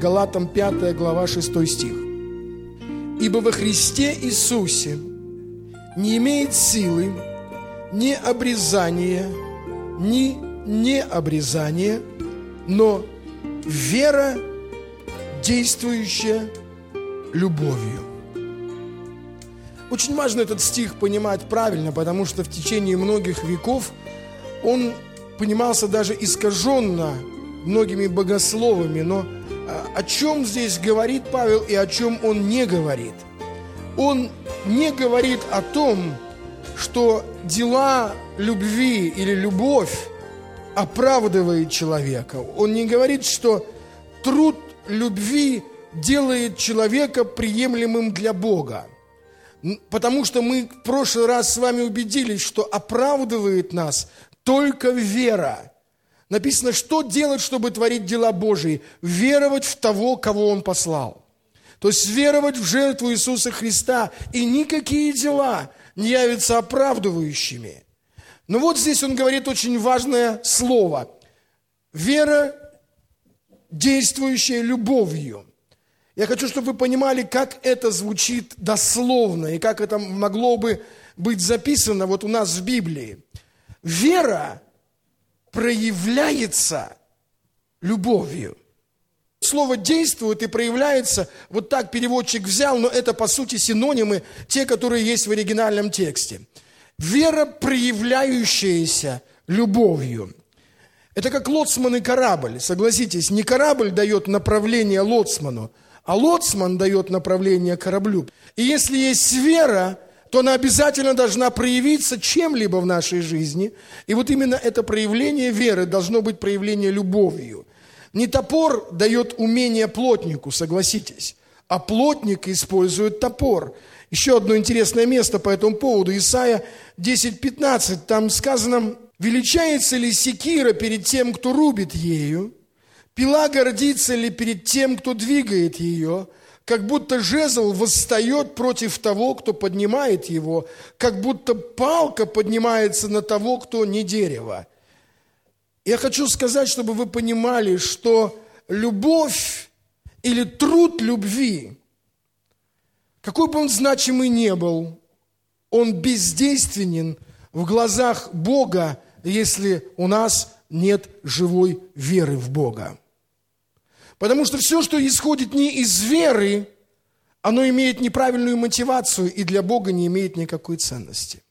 Галатам 5 глава 6 стих. «Ибо во Христе Иисусе не имеет силы ни обрезания, ни необрезания, но вера, действующая любовью». Очень важно этот стих понимать правильно, потому что в течение многих веков он понимался даже искаженно многими богословами. Но о чем здесь говорит Павел и о чем он не говорит? Он не говорит о том, что дела любви или любовь оправдывает человека. Он не говорит, что труд любви делает человека приемлемым для Бога. Потому что мы в прошлый раз с вами убедились, что оправдывает нас только вера. Написано, что делать, чтобы творить дела Божии? Веровать в того, кого Он послал. То есть веровать в жертву Иисуса Христа. И никакие дела не явятся оправдывающими. Но вот здесь он говорит очень важное слово. Вера, действующая любовью. Я хочу, чтобы вы понимали, как это звучит дословно и как это могло бы быть записано вот у нас в Библии. Вера проявляется любовью. Слово «действует» и «проявляется», вот так переводчик взял, но это по сути синонимы, те, которые есть в оригинальном тексте. Вера, проявляющаяся любовью. Это как лоцман и корабль, согласитесь, не корабль дает направление лоцману, а лоцман дает направление кораблю. И если есть вера, то она обязательно должна проявиться чем-либо в нашей жизни. И вот именно это проявление веры должно быть проявление любовью. Не топор дает умение плотнику, согласитесь, а плотник использует топор. Еще одно интересное место по этому поводу. Исайя 10:15, там сказано: «Величается ли секира перед тем, кто рубит ею? Пила гордится ли перед тем, кто двигает ее? Как будто жезл восстает против того, кто поднимает его, как будто палка поднимается на того, кто не дерево». Я хочу сказать, чтобы вы понимали, что любовь или труд любви, какой бы он значимый ни был, он бездейственен в глазах Бога, если у нас нет живой веры в Бога. Потому что все, что исходит не из веры, оно имеет неправильную мотивацию и для Бога не имеет никакой ценности.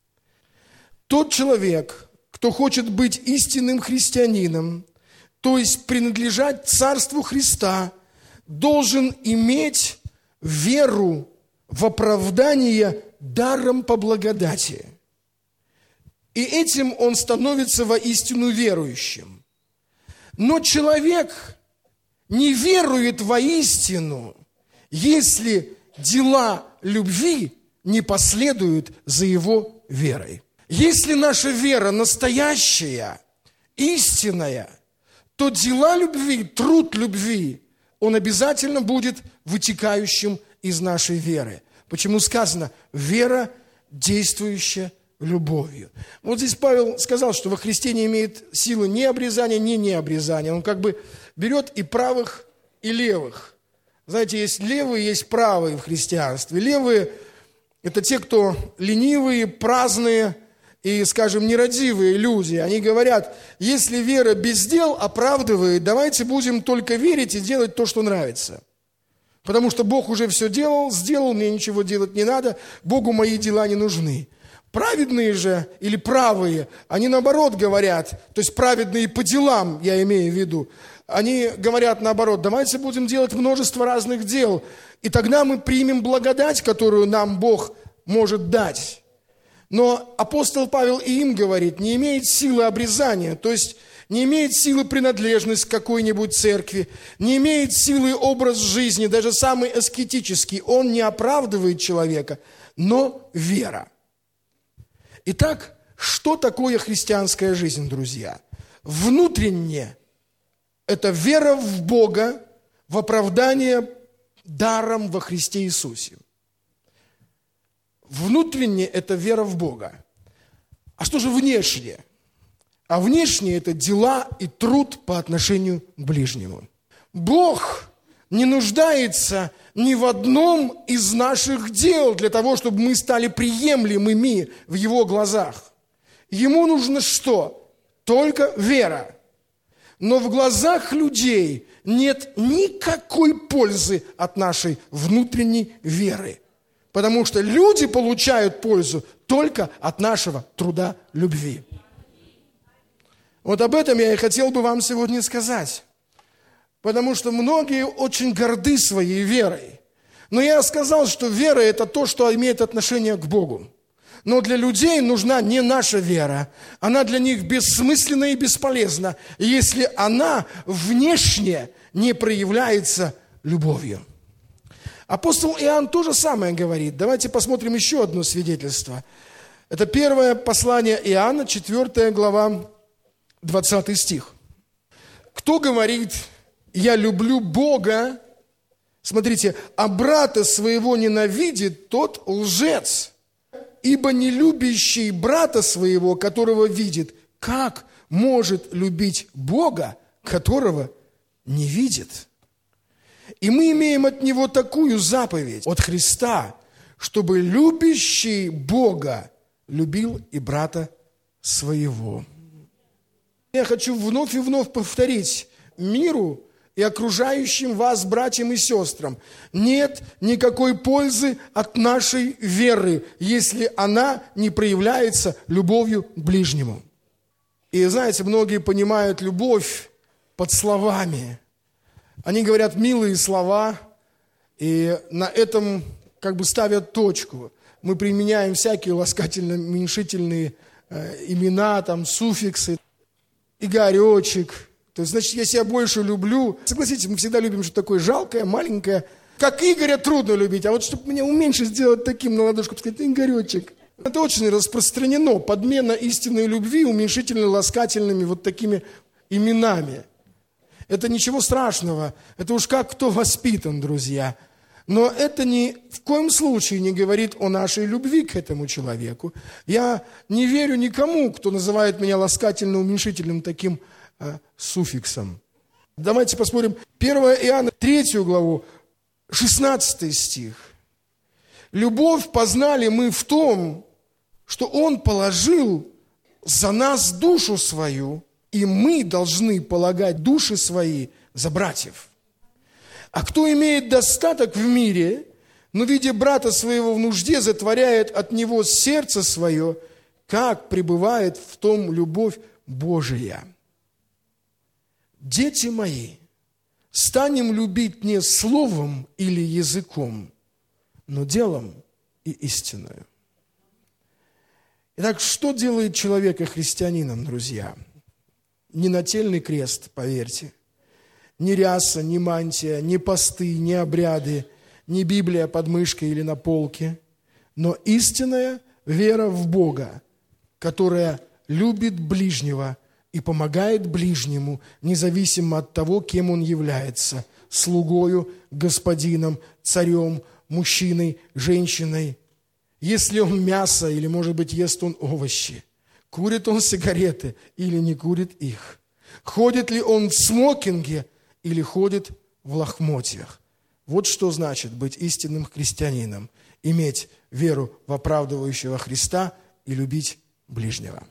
Тот человек, кто хочет быть истинным христианином, то есть принадлежать Царству Христа, должен иметь веру в оправдание даром по благодати. И этим он становится воистину верующим. Но человек не верует воистину, если дела любви не последуют за его верой. Если наша вера настоящая, истинная, то дела любви, труд любви, он обязательно будет вытекающим из нашей веры. Почему сказано «вера, действующая любовью». Вот здесь Павел сказал, что во Христе не имеет силы ни обрезания, ни необрезания. Он как бы берет и правых, и левых. Знаете, есть левые, есть правые в христианстве. Левые – это те, кто ленивые, праздные и, скажем, нерадивые люди. Они говорят, если вера без дел оправдывает, давайте будем только верить и делать то, что нравится. Потому что Бог уже все сделал, мне ничего делать не надо, Богу мои дела не нужны. Праведные же или правые, они наоборот говорят, то есть праведные по делам, я имею в виду, они говорят наоборот, давайте будем делать множество разных дел, и тогда мы примем благодать, которую нам Бог может дать. Но апостол Павел и им говорит, не имеет силы обрезания, то есть не имеет силы принадлежность к какой-нибудь церкви, не имеет силы образ жизни, даже самый аскетический, он не оправдывает человека, но вера. Итак, что такое христианская жизнь, друзья? Внутренне это вера в Бога, в оправдание даром во Христе Иисусе. Внутренне это вера в Бога. А что же внешне? А внешне это дела и труд по отношению к ближнему. Бог не нуждается ни в одном из наших дел для того, чтобы мы стали приемлемыми в Его глазах. Ему нужно что? Только вера. Но в глазах людей нет никакой пользы от нашей внутренней веры. Потому что люди получают пользу только от нашего труда любви. Вот об этом я и хотел бы вам сегодня сказать. Потому что многие очень горды своей верой. Но я сказал, что вера – это то, что имеет отношение к Богу. Но для людей нужна не наша вера. Она для них бессмысленна и бесполезна, если она внешне не проявляется любовью. Апостол Иоанн то же самое говорит. Давайте посмотрим еще одно свидетельство. Это первое послание Иоанна, 4 глава, 20 стих. Кто говорит: «Я люблю Бога», смотрите, «а брата своего ненавидит, тот лжец. Ибо не любящий брата своего, которого видит, как может любить Бога, которого не видит?» И мы имеем от Него такую заповедь, от Христа, чтобы любящий Бога любил и брата своего. Я хочу вновь и вновь повторить миру и окружающим вас, братьям и сестрам, нет никакой пользы от нашей веры, если она не проявляется любовью к ближнему. И знаете, многие понимают любовь под словами. Они говорят милые слова, и на этом как бы ставят точку. Мы применяем всякие ласкательно-уменьшительные имена, там, суффиксы, Игоречек. То есть, значит, если я больше люблю... Согласитесь, мы всегда любим что-то такое жалкое, маленькое. Как Игоря трудно любить, а вот чтобы меня уменьшить, сделать таким на ладошку, сказать: Игоречек. Это очень распространено, подмена истинной любви уменьшительно-ласкательными вот такими именами. Это ничего страшного, это уж как кто воспитан, друзья. Но это ни в коем случае не говорит о нашей любви к этому человеку. Я не верю никому, кто называет меня ласкательно-уменьшительным таким суффиксом. Давайте посмотрим 1 Иоанна, 3 главу, 16 стих. «Любовь познали мы в том, что Он положил за нас душу свою, и мы должны полагать души свои за братьев. А кто имеет достаток в мире, но, видя брата своего в нужде, затворяет от него сердце свое, как пребывает в том любовь Божия. Дети мои, станем любить не словом или языком, но делом и истиною». Итак, что делает человека христианином, друзья? Не нательный крест, поверьте, ни ряса, ни мантия, ни посты, ни обряды, ни Библия под мышкой или на полке, но истинная вера в Бога, которая любит ближнего и помогает ближнему, независимо от того, кем он является – слугою, господином, царем, мужчиной, женщиной. Если он мясо или, может быть, ест он овощи, курит он сигареты или не курит их, ходит ли он в смокинге или ходит в лохмотьях. Вот что значит быть истинным христианином, иметь веру в оправдывающего Христа и любить ближнего.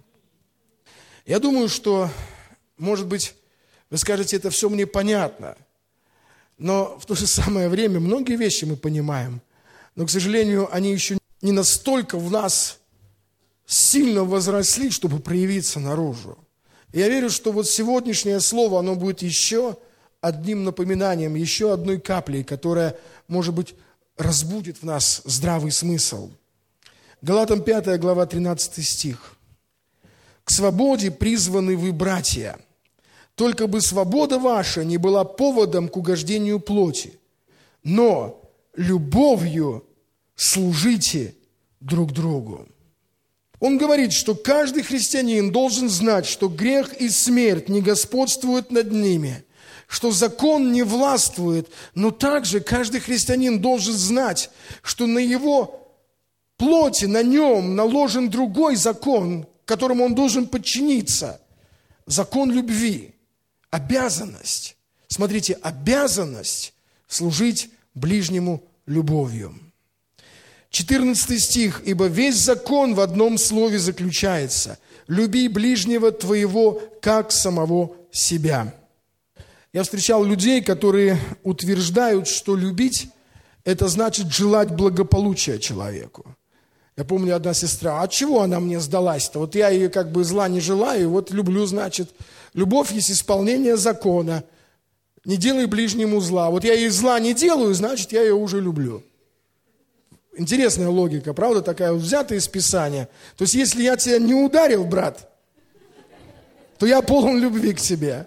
Я думаю, что, может быть, вы скажете, это все мне понятно, но в то же самое время многие вещи мы понимаем, но, к сожалению, они еще не настолько в нас сильно возросли, чтобы проявиться наружу. И я верю, что вот сегодняшнее слово, оно будет еще одним напоминанием, еще одной каплей, которая, может быть, разбудит в нас здравый смысл. Галатам 5 глава 13 стих. «К свободе призваны вы, братья, только бы свобода ваша не была поводом к угождению плоти, но любовью служите друг другу». Он говорит, что каждый христианин должен знать, что грех и смерть не господствуют над ними, что закон не властвует, но также каждый христианин должен знать, что на его плоти, на нем наложен другой закон, которому он должен подчиниться. Закон любви, обязанность Смотрите, обязанность служить ближнему любовью. 14 стих. «Ибо весь закон в одном слове заключается: люби ближнего твоего, как самого себя». Я встречал людей, которые утверждают, что любить – это значит желать благополучия человеку. Я помню, одна сестра: а чего она мне сдалась-то? Вот я ее как бы зла не желаю, вот люблю, значит. Любовь есть исполнение закона. Не делай ближнему зла. Вот я ей зла не делаю, значит, я ее уже люблю. Интересная логика, правда, такая, взятая из Писания. То есть, если я тебя не ударил, брат, то я полон любви к тебе.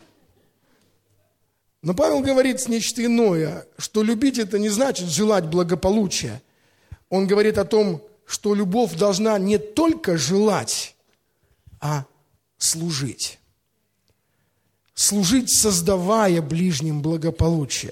Но Павел говорит нечто иное, что любить это не значит желать благополучия. Он говорит о том, что любовь должна не только желать, а служить. Служить, создавая ближним благополучие.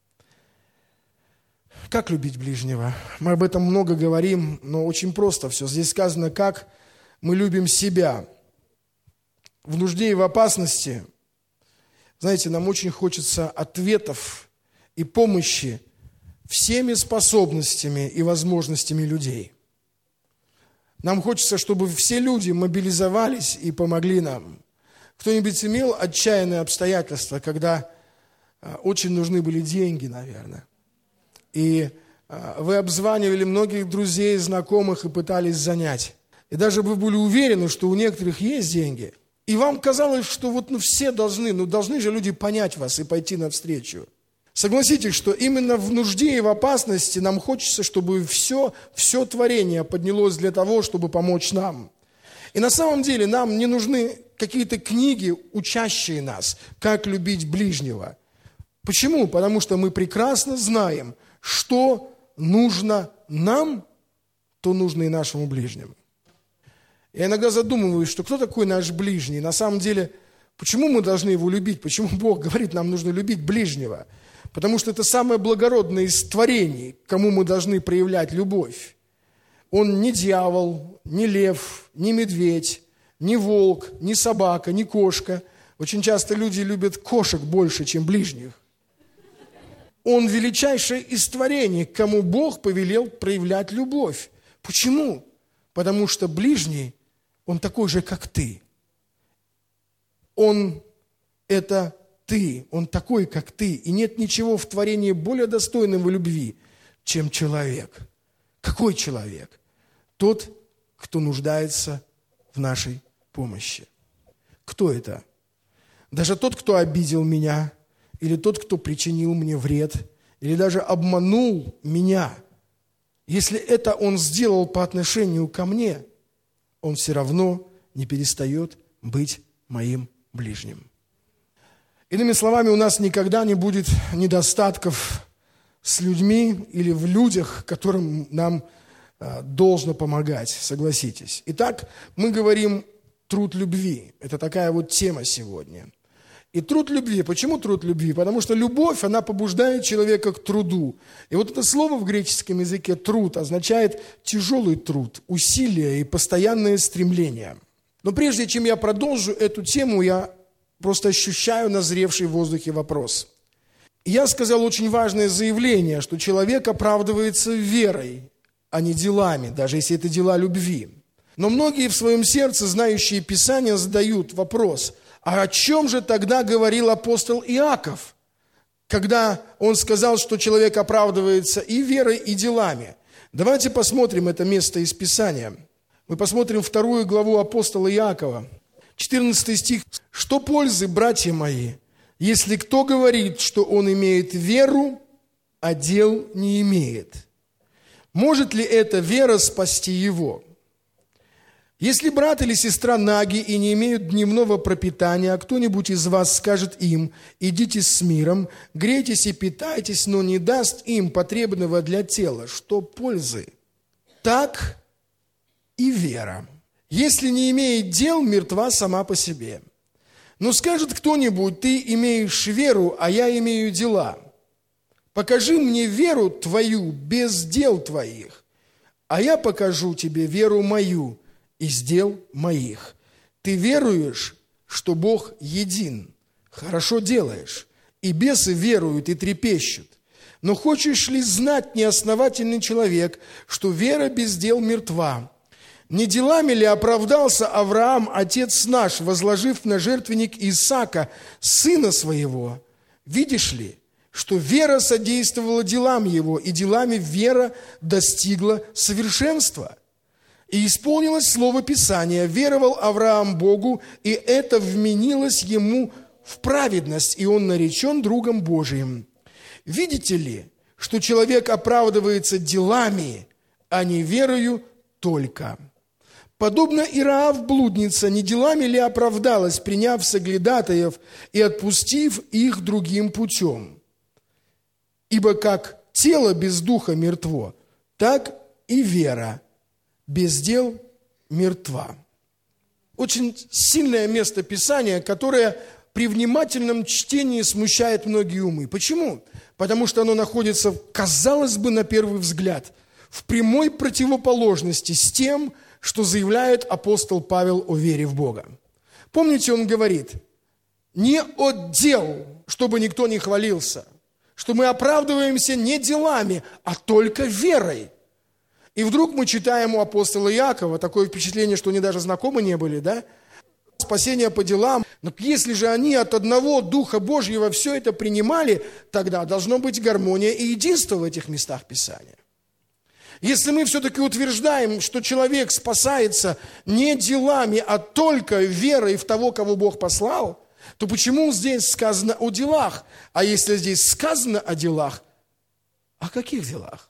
Как любить ближнего? Мы об этом много говорим, но очень просто все. Здесь сказано, как мы любим себя. В нужде и в опасности, знаете, нам очень хочется ответов и помощи всеми способностями и возможностями людей. Нам хочется, чтобы все люди мобилизовались и помогли нам. Кто-нибудь имел отчаянные обстоятельства, когда очень нужны были деньги, наверное? И вы обзванивали многих друзей, знакомых и пытались занять. И даже вы были уверены, что у некоторых есть деньги. И вам казалось, что вот все должны же люди понять вас и пойти навстречу. Согласитесь, что именно в нужде и в опасности нам хочется, чтобы все творение поднялось для того, чтобы помочь нам. И на самом деле нам не нужны какие-то книги, учащие нас, как любить ближнего. Почему? Потому что мы прекрасно знаем, что нужно нам, то нужно и нашему ближнему. Я иногда задумываюсь, что кто такой наш ближний? На самом деле, почему мы должны его любить? Почему Бог говорит, нам нужно любить ближнего? Потому что это самое благородное из творений, к кому мы должны проявлять любовь. Он не дьявол, не лев, не медведь, не волк, не собака, не кошка. Очень часто люди любят кошек больше, чем ближних. Он величайшее из творений, к кому Бог повелел проявлять любовь. Почему? Потому что ближний, он такой же, как ты. Он это ты, он такой, как ты. И нет ничего в творении более достойного любви, чем человек. Какой человек? Тот, кто нуждается в нашей помощи. Кто это? Даже тот, кто обидел меня, или тот, кто причинил мне вред, или даже обманул меня. Если это он сделал по отношению ко мне, он все равно не перестает быть моим ближним. Иными словами, у нас никогда не будет недостатков с людьми или в людях, которым нам должно помогать, согласитесь. Итак, мы говорим труд любви. Это такая вот тема сегодня. И труд любви. Почему труд любви? Потому что любовь, она побуждает человека к труду. И вот это слово в греческом языке «труд» означает тяжелый труд, усилие и постоянное стремление. Но прежде чем я продолжу эту тему, я просто ощущаю назревший в воздухе вопрос. Я сказал очень важное заявление, что человек оправдывается верой, а не делами, даже если это дела любви. Но многие в своем сердце, знающие Писание, задают вопрос: а о чем же тогда говорил апостол Иаков, когда он сказал, что человек оправдывается и верой, и делами? Давайте посмотрим это место из Писания. Мы посмотрим 2 главу апостола Иакова, 14 стих. «Что пользы, братья мои, если кто говорит, что он имеет веру, а дел не имеет? Может ли эта вера спасти его? Если брат или сестра наги и не имеют дневного пропитания, а кто-нибудь из вас скажет им: идите с миром, грейтесь и питайтесь, но не даст им потребного для тела, что пользы? Так и вера, если не имеет дел, мертва сама по себе. Но скажет кто-нибудь: ты имеешь веру, а я имею дела. Покажи мне веру твою без дел твоих, а я покажу тебе веру мою из дел моих. Ты веруешь, что Бог един, хорошо делаешь. и бесы веруют и трепещут. Но хочешь ли знать, неосновательный человек, что вера без дел мертва? Не делами ли оправдался Авраам, отец наш, возложив на жертвенник Исаака, сына своего? Видишь ли, что вера содействовала делам его, и делами вера достигла совершенства? И исполнилось слово Писания: веровал Авраам Богу, и это вменилось ему в праведность, и он наречен другом Божиим. Видите ли, что человек оправдывается делами, а не верою только? Подобно Ироав блудница, не делами ли оправдалась, приняв соглядатаев и отпустив их другим путем? Ибо как тело без духа мертво, так и вера без дел мертва. Очень сильное место Писания, которое при внимательном чтении смущает многие умы. Почему? Потому что оно находится, казалось бы, на первый взгляд, в прямой противоположности с тем, что заявляет апостол Павел о вере в Бога. Помните, он говорит: не от дел, чтобы никто не хвалился, что мы оправдываемся не делами, а только верой. И вдруг мы читаем у апостола Иакова, такое впечатление, что они даже знакомы не были, да? Спасение по делам. Но если же они от одного Духа Божьего все это принимали, тогда должно быть гармония и единство в этих местах Писания. Если мы все-таки утверждаем, что человек спасается не делами, а только верой в того, кого Бог послал, то почему здесь сказано о делах? А если здесь сказано о делах, о каких делах?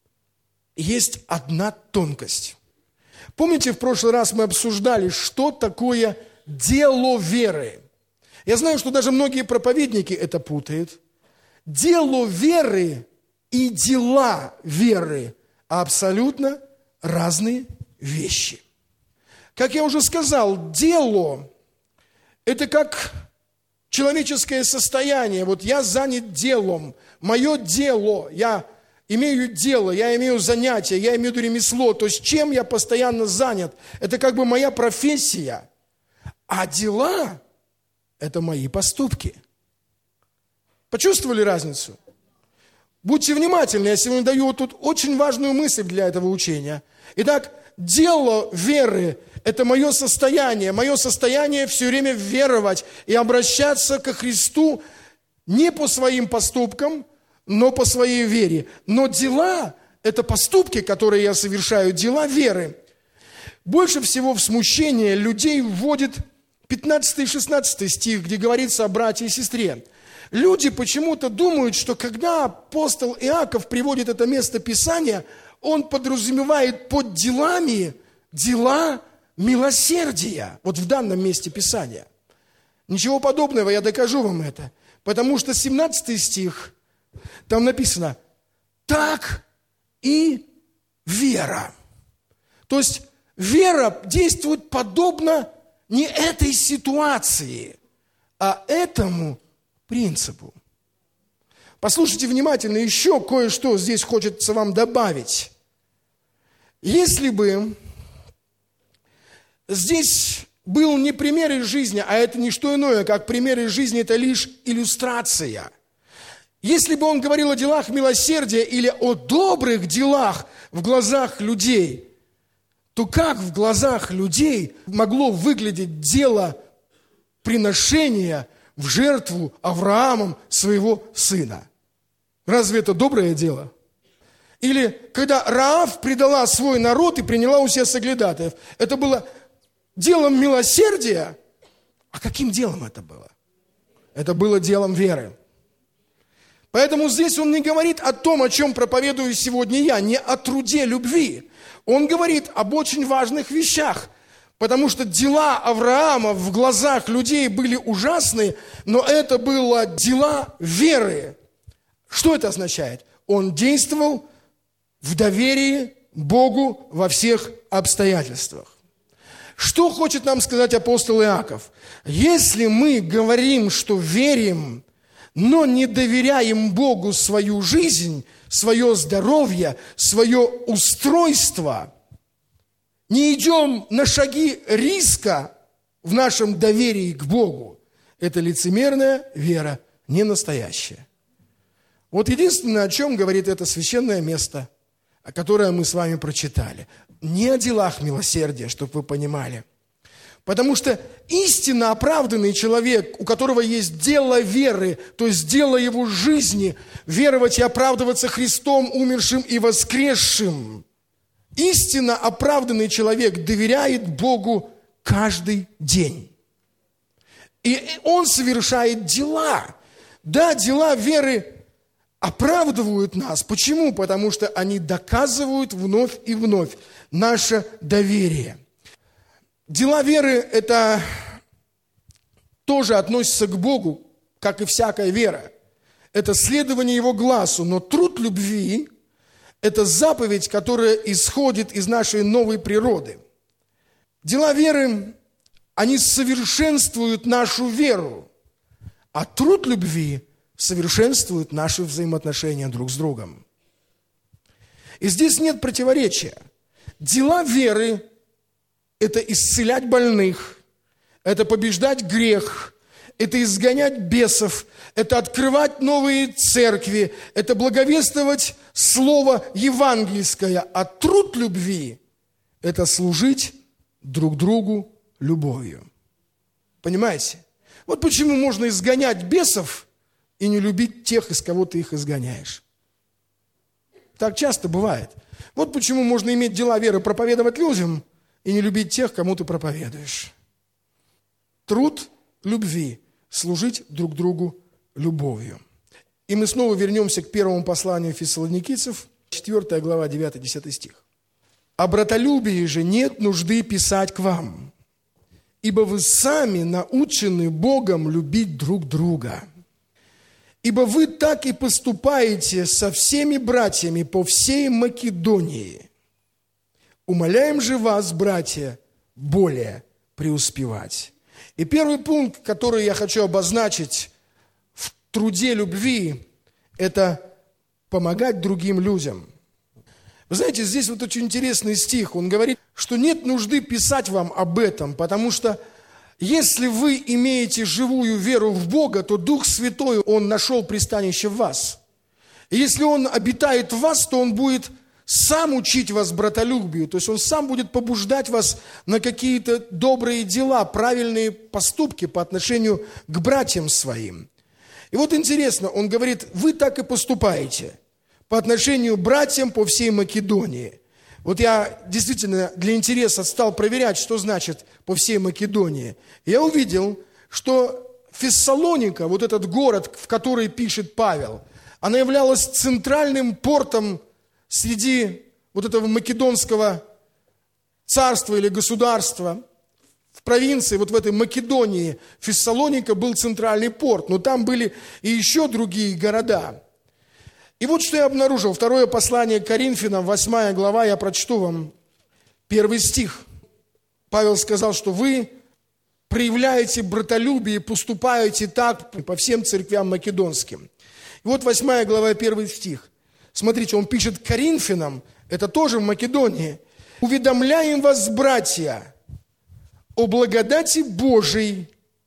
Есть одна тонкость. Помните, в прошлый раз мы обсуждали, что такое дело веры? Я знаю, что даже многие проповедники это путают. Дело веры и дела веры абсолютно разные вещи. Как я уже сказал, дело – это как человеческое состояние. Вот я занят делом, мое дело, я имею дело, я имею занятие, я имею ремесло. То есть чем я постоянно занят? Это как бы моя профессия. А дела – это мои поступки. Почувствовали разницу? Будьте внимательны, я сегодня даю вот тут очень важную мысль для этого учения. Итак, дело веры – это мое состояние все время веровать и обращаться ко Христу не по своим поступкам, но по своей вере. Но дела – это поступки, которые я совершаю, дела веры. Больше всего в смущение людей вводит 15 и 16 стих, где говорится о брате и сестре. Люди почему-то думают, что когда апостол Иаков приводит это место Писания, он подразумевает под делами дела милосердия. Вот в данном месте Писания. Ничего подобного, я докажу вам это. Потому что 17 стих, там написано: «Так и вера». То есть вера действует подобно не этой ситуации, а этому принципу. Послушайте внимательно, еще кое-что здесь хочется вам добавить. Если бы здесь был не пример из жизни, а это не что иное, как пример из жизни, это лишь иллюстрация. Если бы он говорил о делах милосердия или о добрых делах в глазах людей, то как в глазах людей могло выглядеть дело приношения в жертву Авраамом своего сына? Разве это доброе дело? Или когда Раав предала свой народ и приняла у себя соглядатаев, это было делом милосердия? А каким делом это было? Это было делом веры. Поэтому здесь он не говорит о том, о чем проповедую сегодня я, не о труде любви. Он говорит об очень важных вещах, потому что дела Авраама в глазах людей были ужасны, но это было дела веры. Что это означает? Он действовал в доверии Богу во всех обстоятельствах. Что хочет нам сказать апостол Иаков? Если мы говорим, что верим, но не доверяем Богу свою жизнь, свое здоровье, свое устройство, не идем на шаги риска в нашем доверии к Богу, это лицемерная вера не настоящее. Вот единственное, о чем говорит это священное место, которое мы с вами прочитали. Не о делах милосердия, чтобы вы понимали. Потому что истинно оправданный человек, у которого есть дело веры, то есть дело его жизни, веровать и оправдываться Христом, умершим и воскресшим, истинно оправданный человек доверяет Богу каждый день. И он совершает дела. Да, дела веры оправдывают нас. Почему? Потому что они доказывают вновь и вновь наше доверие. Дела веры – это тоже относится к Богу, как и всякая вера. Это следование Его глазу, но труд любви – это заповедь, которая исходит из нашей новой природы. Дела веры, они совершенствуют нашу веру, а труд любви совершенствует наши взаимоотношения друг с другом. И здесь нет противоречия. Дела веры – это исцелять больных, это побеждать грех, это изгонять бесов, это открывать новые церкви, это благовествовать слово евангельское. А труд любви – это служить друг другу любовью. Понимаете? Вот почему можно изгонять бесов и не любить тех, из кого ты их изгоняешь. Так часто бывает. Вот почему можно иметь дела веры, проповедовать людям и не любить тех, кому ты проповедуешь. Труд любви – служить друг другу любовью. И мы снова вернемся к первому посланию фессалоникийцев, 4 глава, 9-10 стих. «О братолюбии же нет нужды писать к вам, ибо вы сами научены Богом любить друг друга. Ибо вы так и поступаете со всеми братьями по всей Македонии. Умоляем же вас, братья, более преуспевать». И первый пункт, который я хочу обозначить в труде любви, это помогать другим людям. Вы знаете, здесь вот очень интересный стих. Он говорит, что нет нужды писать вам об этом, потому что если вы имеете живую веру в Бога, то Дух Святой, Он нашел пристанище в вас. И если Он обитает в вас, то Он будет сам учить вас братолюбию, то есть Он сам будет побуждать вас на какие-то добрые дела, правильные поступки по отношению к братьям своим. И вот интересно, Он говорит, вы так и поступаете по отношению к братьям по всей Македонии. Вот я действительно для интереса стал проверять, что значит по всей Македонии. Я увидел, что Фессалоника, вот этот город, в который пишет Павел, она являлась центральным портом среди вот этого македонского царства или государства. В провинции, вот в этой Македонии, Фессалоника был центральный порт, но там были и еще другие города. И вот что я обнаружил. Второе послание к Коринфянам, 8 глава, я прочту вам 1 стих. Павел сказал, что вы проявляете братолюбие и поступаете так по всем церквям македонским. И вот 8 глава, 1 стих. Смотрите, он пишет Коринфянам, это тоже в Македонии. «Уведомляем вас, братья, о благодати Божией,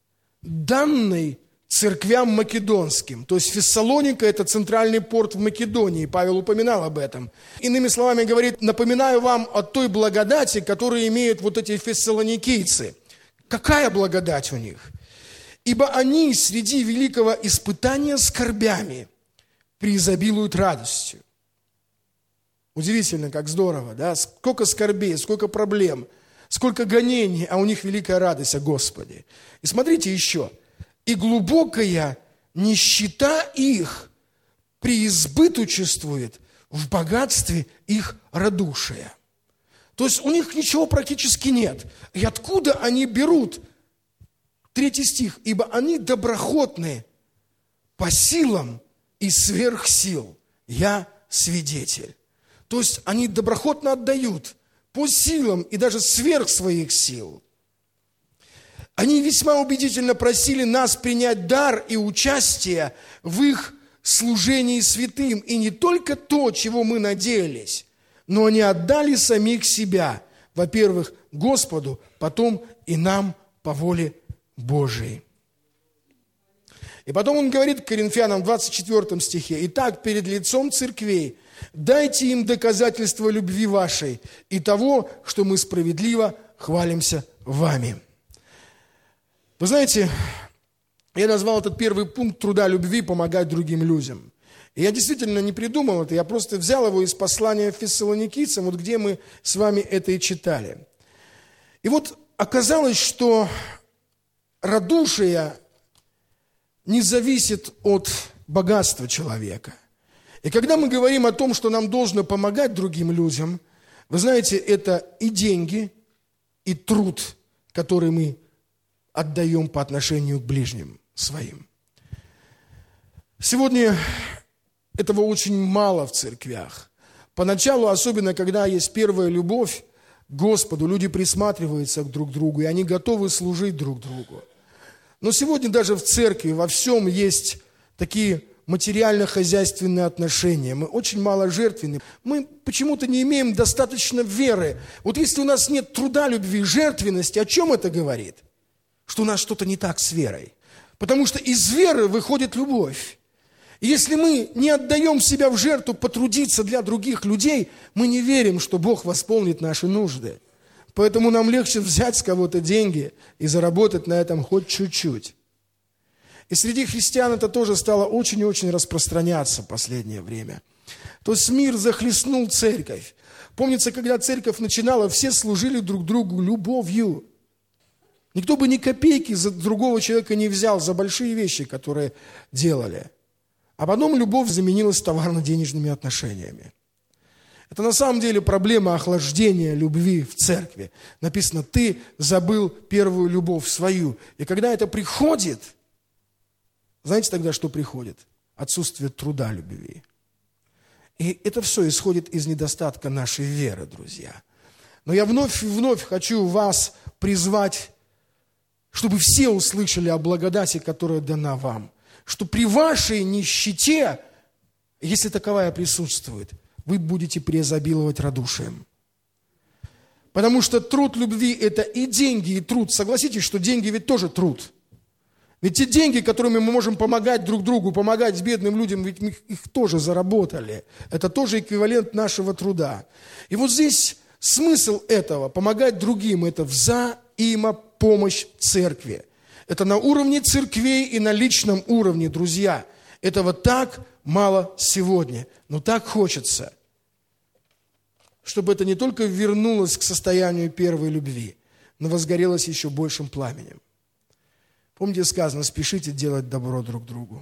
данной церквям македонским». То есть Фессалоника – это центральный порт в Македонии, Павел упоминал об этом. Иными словами говорит, напоминаю вам о той благодати, которую имеют вот эти фессалоникийцы. Какая благодать у них? «Ибо они среди великого испытания скорбями преизобилуют радостью». Удивительно, как здорово, да? Сколько скорбей, сколько проблем, сколько гонений, а у них великая радость о Господе. И смотрите еще. «И глубокая нищета их преизбыточествует в богатстве их радушия». То есть у них ничего практически нет. И откуда они берут? 3 стих. «Ибо они доброхотны по силам и сверх сил. Я свидетель». То есть они доброхотно отдают по силам и даже сверх своих сил. Они весьма убедительно просили нас принять дар и участие в их служении святым. И не только то, чего мы надеялись, но они отдали самих себя, во-первых, Господу, потом и нам по воле Божией. И потом он говорит к Коринфянам в 24 стихе: «Итак, перед лицом церквей дайте им доказательство любви вашей и того, что мы справедливо хвалимся вами». Вы знаете, я назвал этот первый пункт труда любви помогать другим людям. И я действительно не придумал это, я просто взял его из послания Фессалоникийцам, вот где мы с вами это и читали. И вот оказалось, что радушие не зависит от богатства человека. И когда мы говорим о том, что нам должно помогать другим людям, вы знаете, это и деньги, и труд, который мы отдаем по отношению к ближним своим. Сегодня этого очень мало в церквях. Поначалу, особенно когда есть первая любовь к Господу, люди присматриваются друг к другу, и они готовы служить друг другу. Но сегодня даже в церкви во всем есть такие материально-хозяйственные отношения. Мы очень мало жертвенны. Мы почему-то не имеем достаточно веры. Вот если у нас нет труда, любви, жертвенности, о чем это говорит? Что у нас что-то не так с верой. Потому что из веры выходит любовь. И если мы не отдаем себя в жертву потрудиться для других людей, мы не верим, что Бог восполнит наши нужды. Поэтому нам легче взять с кого-то деньги и заработать на этом хоть чуть-чуть. И среди христиан это тоже стало очень и очень распространяться в последнее время. То есть мир захлестнул церковь. Помнится, когда церковь начинала, все служили друг другу любовью. Никто бы ни копейки за другого человека не взял за большие вещи, которые делали. А потом любовь заменилась товарно-денежными отношениями. Это на самом деле проблема охлаждения любви в церкви. Написано: ты забыл первую любовь свою. И когда это приходит, знаете тогда, что приходит? Отсутствие труда любви. И это все исходит из недостатка нашей веры, друзья. Но я вновь хочу вас призвать, чтобы все услышали о благодати, которая дана вам. Что при вашей нищете, если таковая присутствует, вы будете преизобиловать радушием. Потому что труд любви – это и деньги, и труд. Согласитесь, что деньги ведь тоже труд. Ведь те деньги, которыми мы можем помогать друг другу, помогать бедным людям, ведь мы их тоже заработали. Это тоже эквивалент нашего труда. И вот здесь смысл этого – помогать другим – это взаимопомощь церкви. Это на уровне церквей и на личном уровне, друзья. Этого так мало сегодня, но так хочется, чтобы это не только вернулось к состоянию первой любви, но возгорелось еще большим пламенем. Помните, сказано: спешите делать добро друг другу.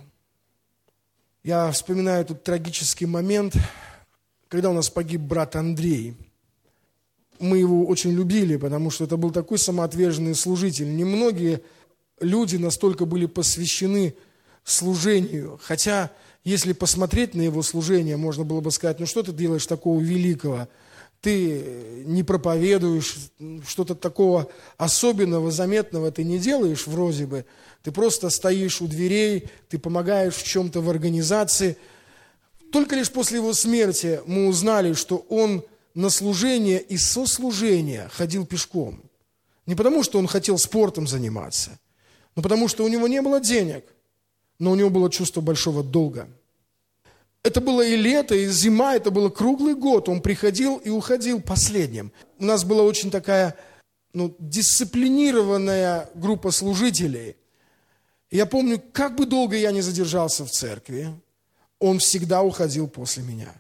Я вспоминаю тут трагический момент, когда у нас погиб брат Андрей. Мы его очень любили, потому что это был такой самоотверженный служитель. Немногие люди настолько были посвящены служению. Хотя, если посмотреть на его служение, можно было бы сказать: ну что ты делаешь такого великого? Ты не проповедуешь, что-то такого особенного, заметного ты не делаешь вроде бы. Ты просто стоишь у дверей, ты помогаешь в чем-то в организации. Только лишь после его смерти мы узнали, что он на служение и сослужение ходил пешком. Не потому, что он хотел спортом заниматься, но потому, что у него не было денег, но у него было чувство большого долга. Это было и лето, и зима, это было круглый год. Он приходил и уходил последним. У нас была очень такая дисциплинированная группа служителей. И я помню, как бы долго я не задержался в церкви, он всегда уходил после меня.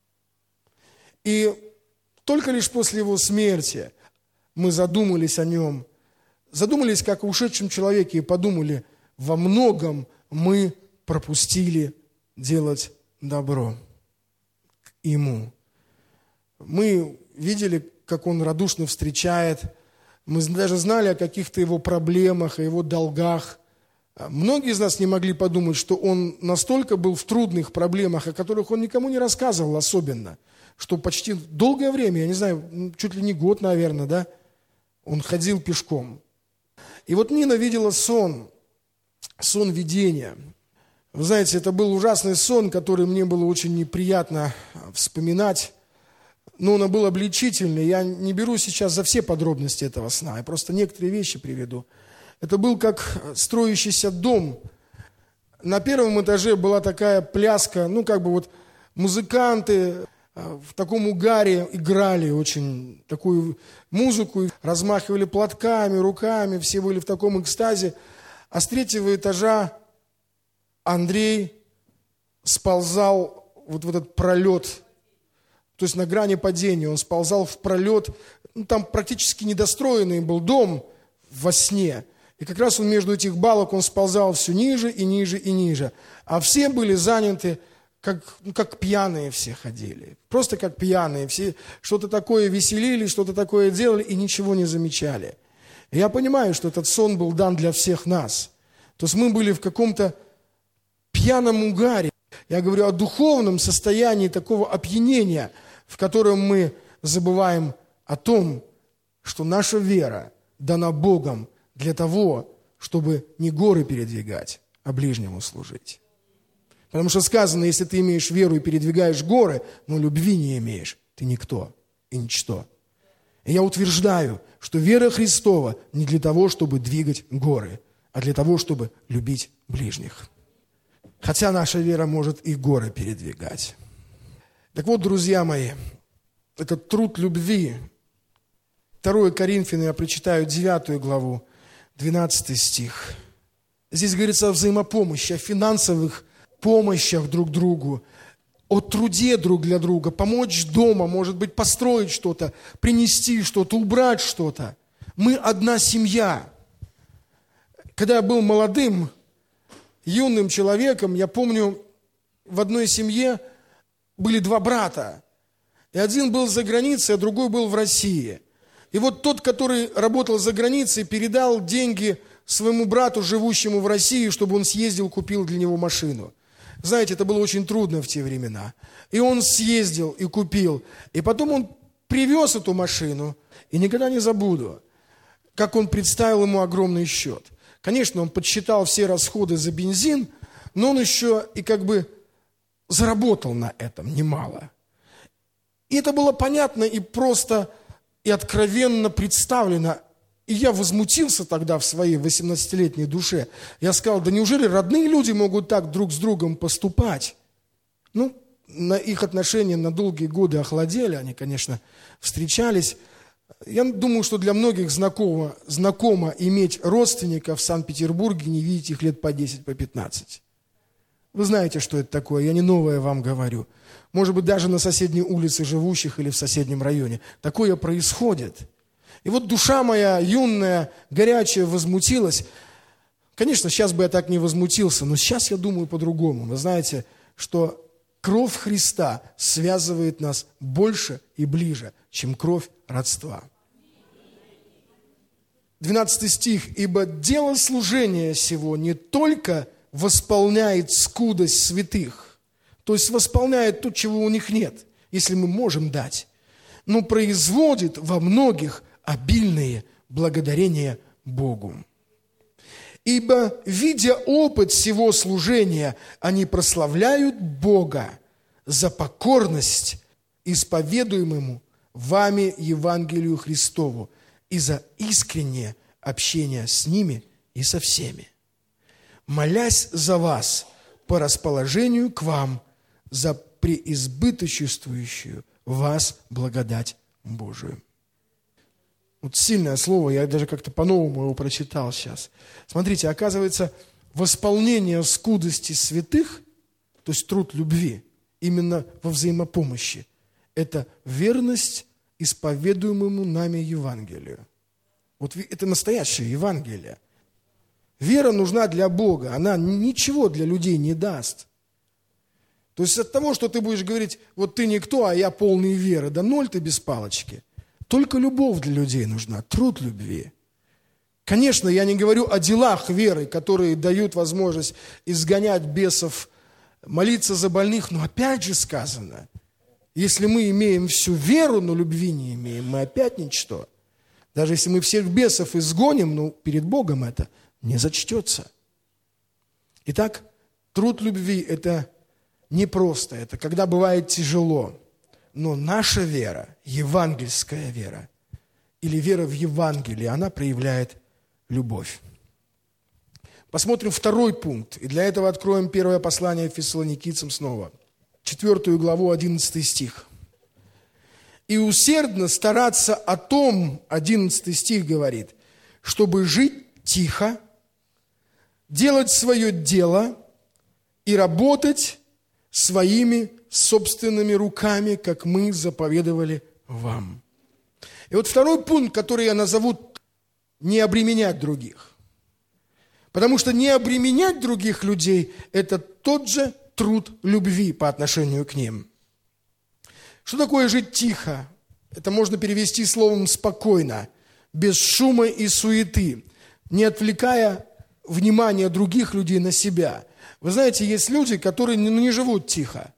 И только лишь после его смерти мы задумались о нем, задумались как о ушедшем человеке и подумали: во многом мы пропустили делать добро ему. Мы видели, как он радушно встречает, мы даже знали о каких-то его проблемах, о его долгах. Многие из нас не могли подумать, что он настолько был в трудных проблемах, о которых он никому не рассказывал особенно, что почти долгое время, я не знаю, чуть ли не год, наверное, да, он ходил пешком. И вот Нина видела сон видения. Вы знаете, это был ужасный сон, который мне было очень неприятно вспоминать, но он был обличительный. Я не беру сейчас за все подробности этого сна, я просто некоторые вещи приведу. Это был как строящийся дом. На первом этаже была такая пляска, музыканты в таком угаре играли очень такую музыку, размахивали платками, руками, все были в таком экстазе. А с третьего этажа Андрей сползал вот в этот пролет, то есть на грани падения, он сползал в пролет, там практически недостроенный был дом во сне, и как раз он между этих балок, он сползал все ниже и ниже и ниже, а все были заняты, как пьяные все ходили, просто как пьяные, все что-то такое веселили, что-то такое делали и ничего не замечали. И я понимаю, что этот сон был дан для всех нас, то есть мы были в каком-то пьяном угаре. Я говорю о духовном состоянии такого опьянения, в котором мы забываем о том, что наша вера дана Богом для того, чтобы не горы передвигать, а ближнему служить. Потому что сказано, если ты имеешь веру и передвигаешь горы, но любви не имеешь, ты никто и ничто. И я утверждаю, что вера Христова не для того, чтобы двигать горы, а для того, чтобы любить ближних. Хотя наша вера может и горы передвигать. Так вот, друзья мои, этот труд любви. 2 Коринфянам я прочитаю 9 главу, 12 стих. Здесь говорится о взаимопомощи, о финансовых помощях друг другу, о труде друг для друга, помочь дома, может быть, построить что-то, принести что-то, убрать что-то. Мы одна семья. Когда я был молодым, юным человеком, я помню, в одной семье были 2 брата. И один был за границей, а другой был в России. И вот тот, который работал за границей, передал деньги своему брату, живущему в России, чтобы он съездил, купил для него машину. Знаете, это было очень трудно в те времена. И он съездил и купил. И потом он привез эту машину. И никогда не забуду, как он представил ему огромный счет. Конечно, он подсчитал все расходы за бензин, но он еще и заработал на этом немало. И это было понятно и просто, и откровенно представлено. И я возмутился тогда в своей 18-летней душе. Я сказал, да неужели родные люди могут так друг с другом поступать? На их отношения на долгие годы охладели, они, конечно, встречались. Я думаю, что для многих знакомо иметь родственников в Санкт-Петербурге, не видеть их лет по 10, по 15. Вы знаете, что это такое, я не новое вам говорю. Может быть, даже на соседней улице живущих или в соседнем районе. Такое происходит. И вот душа моя юная, горячая, возмутилась. Конечно, сейчас бы я так не возмутился, но сейчас я думаю по-другому. Вы знаете, что кровь Христа связывает нас больше и ближе, чем кровь родства. 12 стих. «Ибо дело служения сего не только восполняет скудость святых», то есть восполняет то, чего у них нет, если мы можем дать, но производит во многих обильные благодарения Богу. Ибо, видя опыт всего служения, они прославляют Бога за покорность исповедуемому вами Евангелию Христову и за искреннее общение с ними и со всеми, молясь за вас по расположению к вам за преизбыточествующую вас благодать Божию». Вот сильное слово, я даже как-то по-новому его прочитал сейчас. Смотрите, оказывается, восполнение скудости святых, то есть труд любви, именно во взаимопомощи, это верность исповедуемому нами Евангелию. Вот это настоящее Евангелие. Вера нужна для Бога, она ничего для людей не даст. То есть от того, что ты будешь говорить, вот ты никто, а я полный веры, да ноль ты без палочки. Только любовь для людей нужна, труд любви. Конечно, я не говорю о делах веры, которые дают возможность изгонять бесов, молиться за больных, но опять же сказано, если мы имеем всю веру, но любви не имеем, мы опять ничто. Даже если мы всех бесов изгоним, перед Богом это не зачтется. Итак, труд любви – это непросто, это когда бывает тяжело. Но наша вера, евангельская вера, или вера в Евангелие, она проявляет любовь. Посмотрим второй пункт. И для этого откроем первое послание Фессалоникийцам снова. 4 главу, 11 стих. «И усердно стараться о том, 11 стих говорит, чтобы жить тихо, делать свое дело и работать своими собственными руками, как мы заповедовали вам». И вот второй пункт, который я назову «не обременять других». Потому что не обременять других людей – это тот же труд любви по отношению к ним. Что такое жить тихо? Это можно перевести словом «спокойно», без шума и суеты, не отвлекая внимание других людей на себя. Вы знаете, есть люди, которые не живут тихо.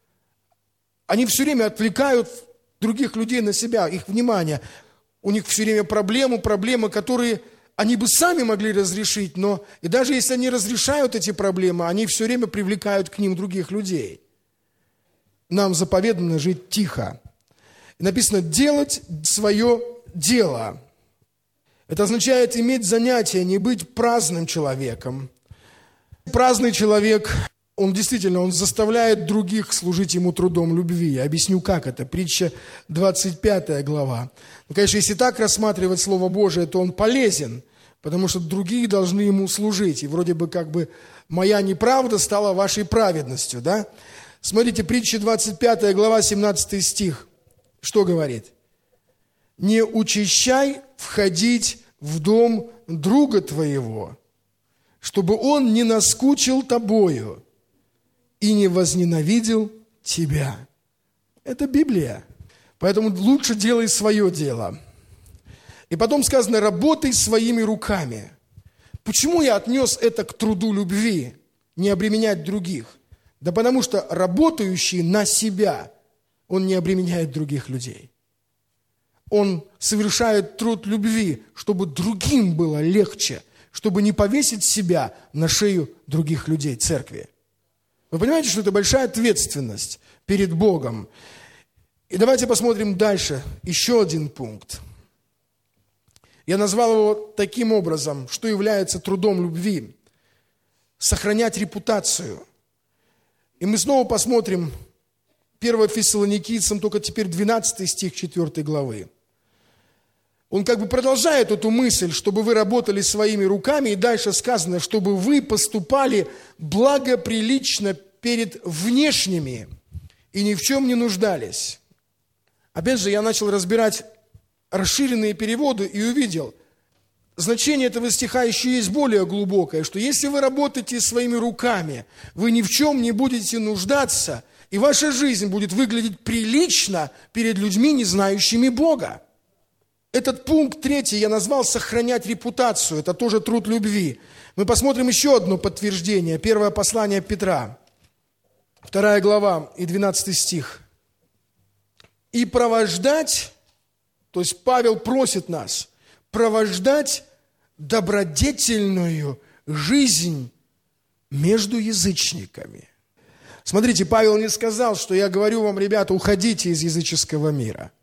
Они все время отвлекают других людей на себя, их внимание. У них все время проблемы, которые они бы сами могли разрешить, но и даже если они разрешают эти проблемы, они все время привлекают к ним других людей. Нам заповедано жить тихо. И написано «делать свое дело». Это означает иметь занятие, не быть праздным человеком. Праздный человек, он заставляет других служить ему трудом любви. Я объясню, как это. Притча 25 глава. Ну, конечно, если так рассматривать Слово Божие, то он полезен, потому что другие должны ему служить. И вроде бы моя неправда стала вашей праведностью, да? Смотрите, притча 25 глава, 17 стих. Что говорит? «Не учащай входить в дом друга твоего, чтобы он не наскучил тобою и не возненавидел тебя». Это Библия. Поэтому лучше делай свое дело. И потом сказано «работай своими руками». Почему я отнес это к труду любви, не обременять других? Да потому что работающий на себя, он не обременяет других людей. Он совершает труд любви, чтобы другим было легче, чтобы не повесить себя на шею других людей, церкви. Вы понимаете, что это большая ответственность перед Богом. И давайте посмотрим дальше. Еще один пункт. Я назвал его таким образом, что является трудом любви. Сохранять репутацию. И мы снова посмотрим 1 Фессалоникийцам, только теперь 12 стих 4 главы. Он продолжает эту мысль, чтобы вы работали своими руками, и дальше сказано, чтобы вы поступали благоприлично перед внешними и ни в чем не нуждались. Опять же, я начал разбирать расширенные переводы и увидел, значение этого стиха еще есть более глубокое, что если вы работаете своими руками, вы ни в чем не будете нуждаться, и ваша жизнь будет выглядеть прилично перед людьми, не знающими Бога. Этот пункт 3 я назвал «сохранять репутацию». Это тоже труд любви. Мы посмотрим еще одно подтверждение. Первое послание Петра, 2 глава и 12 стих. «И провождать», то есть Павел просит нас, провождать добродетельную жизнь между язычниками. Смотрите, Павел не сказал, что я говорю вам, ребята, уходите из языческого мира.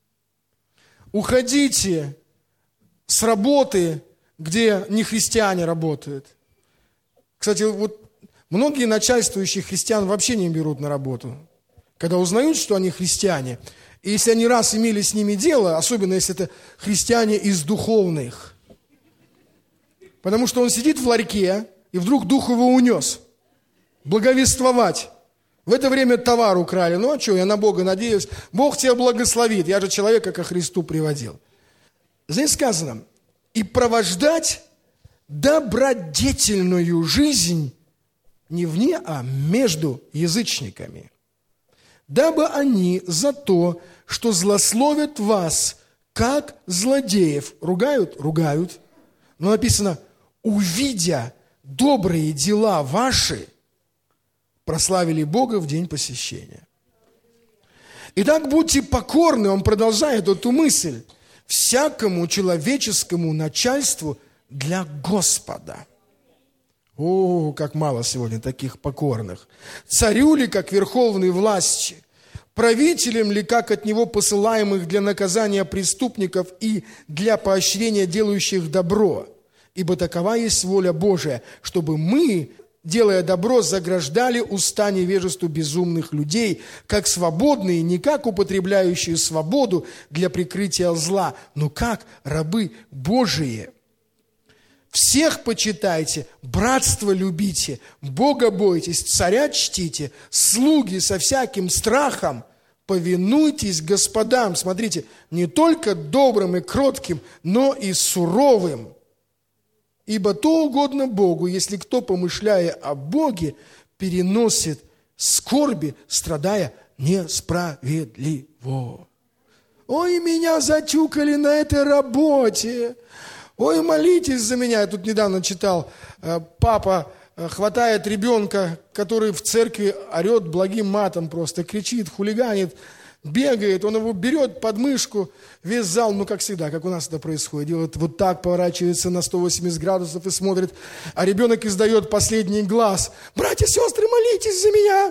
Уходите с работы, где не христиане работают. Кстати, многие начальствующие христиан вообще не берут на работу. Когда узнают, что они христиане, и если они раз имели с ними дело, особенно если это христиане из духовных, потому что он сидит в ларьке, и вдруг дух его унес. Благовествовать. В это время товар украли. Ну а что, я на Бога надеюсь. Бог тебя благословит. Я же человека ко Христу приводил. Здесь сказано, и провождать добродетельную жизнь не вне, а между язычниками, дабы они за то, что злословят вас, как злодеев, ругают, но написано, увидя добрые дела ваши, прославили Бога в день посещения. Итак, будьте покорны, он продолжает эту мысль, всякому человеческому начальству для Господа. О, как мало сегодня таких покорных. Царю ли, как верховной власти, правителям ли, как от него посылаемых для наказания преступников и для поощрения делающих добро, ибо такова есть воля Божия, чтобы мы, делая добро, заграждали уста невежеству безумных людей, как свободные, не как употребляющие свободу для прикрытия зла, но как рабы Божии. Всех почитайте, братство любите, Бога бойтесь, царя чтите, слуги со всяким страхом, повинуйтесь господам. Смотрите, не только добрым и кротким, но и суровым. Ибо то угодно Богу, если кто, помышляя о Боге, переносит скорби, страдая несправедливо. Ой, меня затюкали на этой работе. Ой, молитесь за меня. Я тут недавно читал, папа хватает ребенка, который в церкви орет благим матом просто, кричит, хулиганит, бегает, он его берет под мышку, весь зал, ну как всегда, как у нас это происходит, делает вот так, поворачивается на 180 градусов и смотрит, а ребенок издает последний глаз. Братья, сестры, молитесь за меня.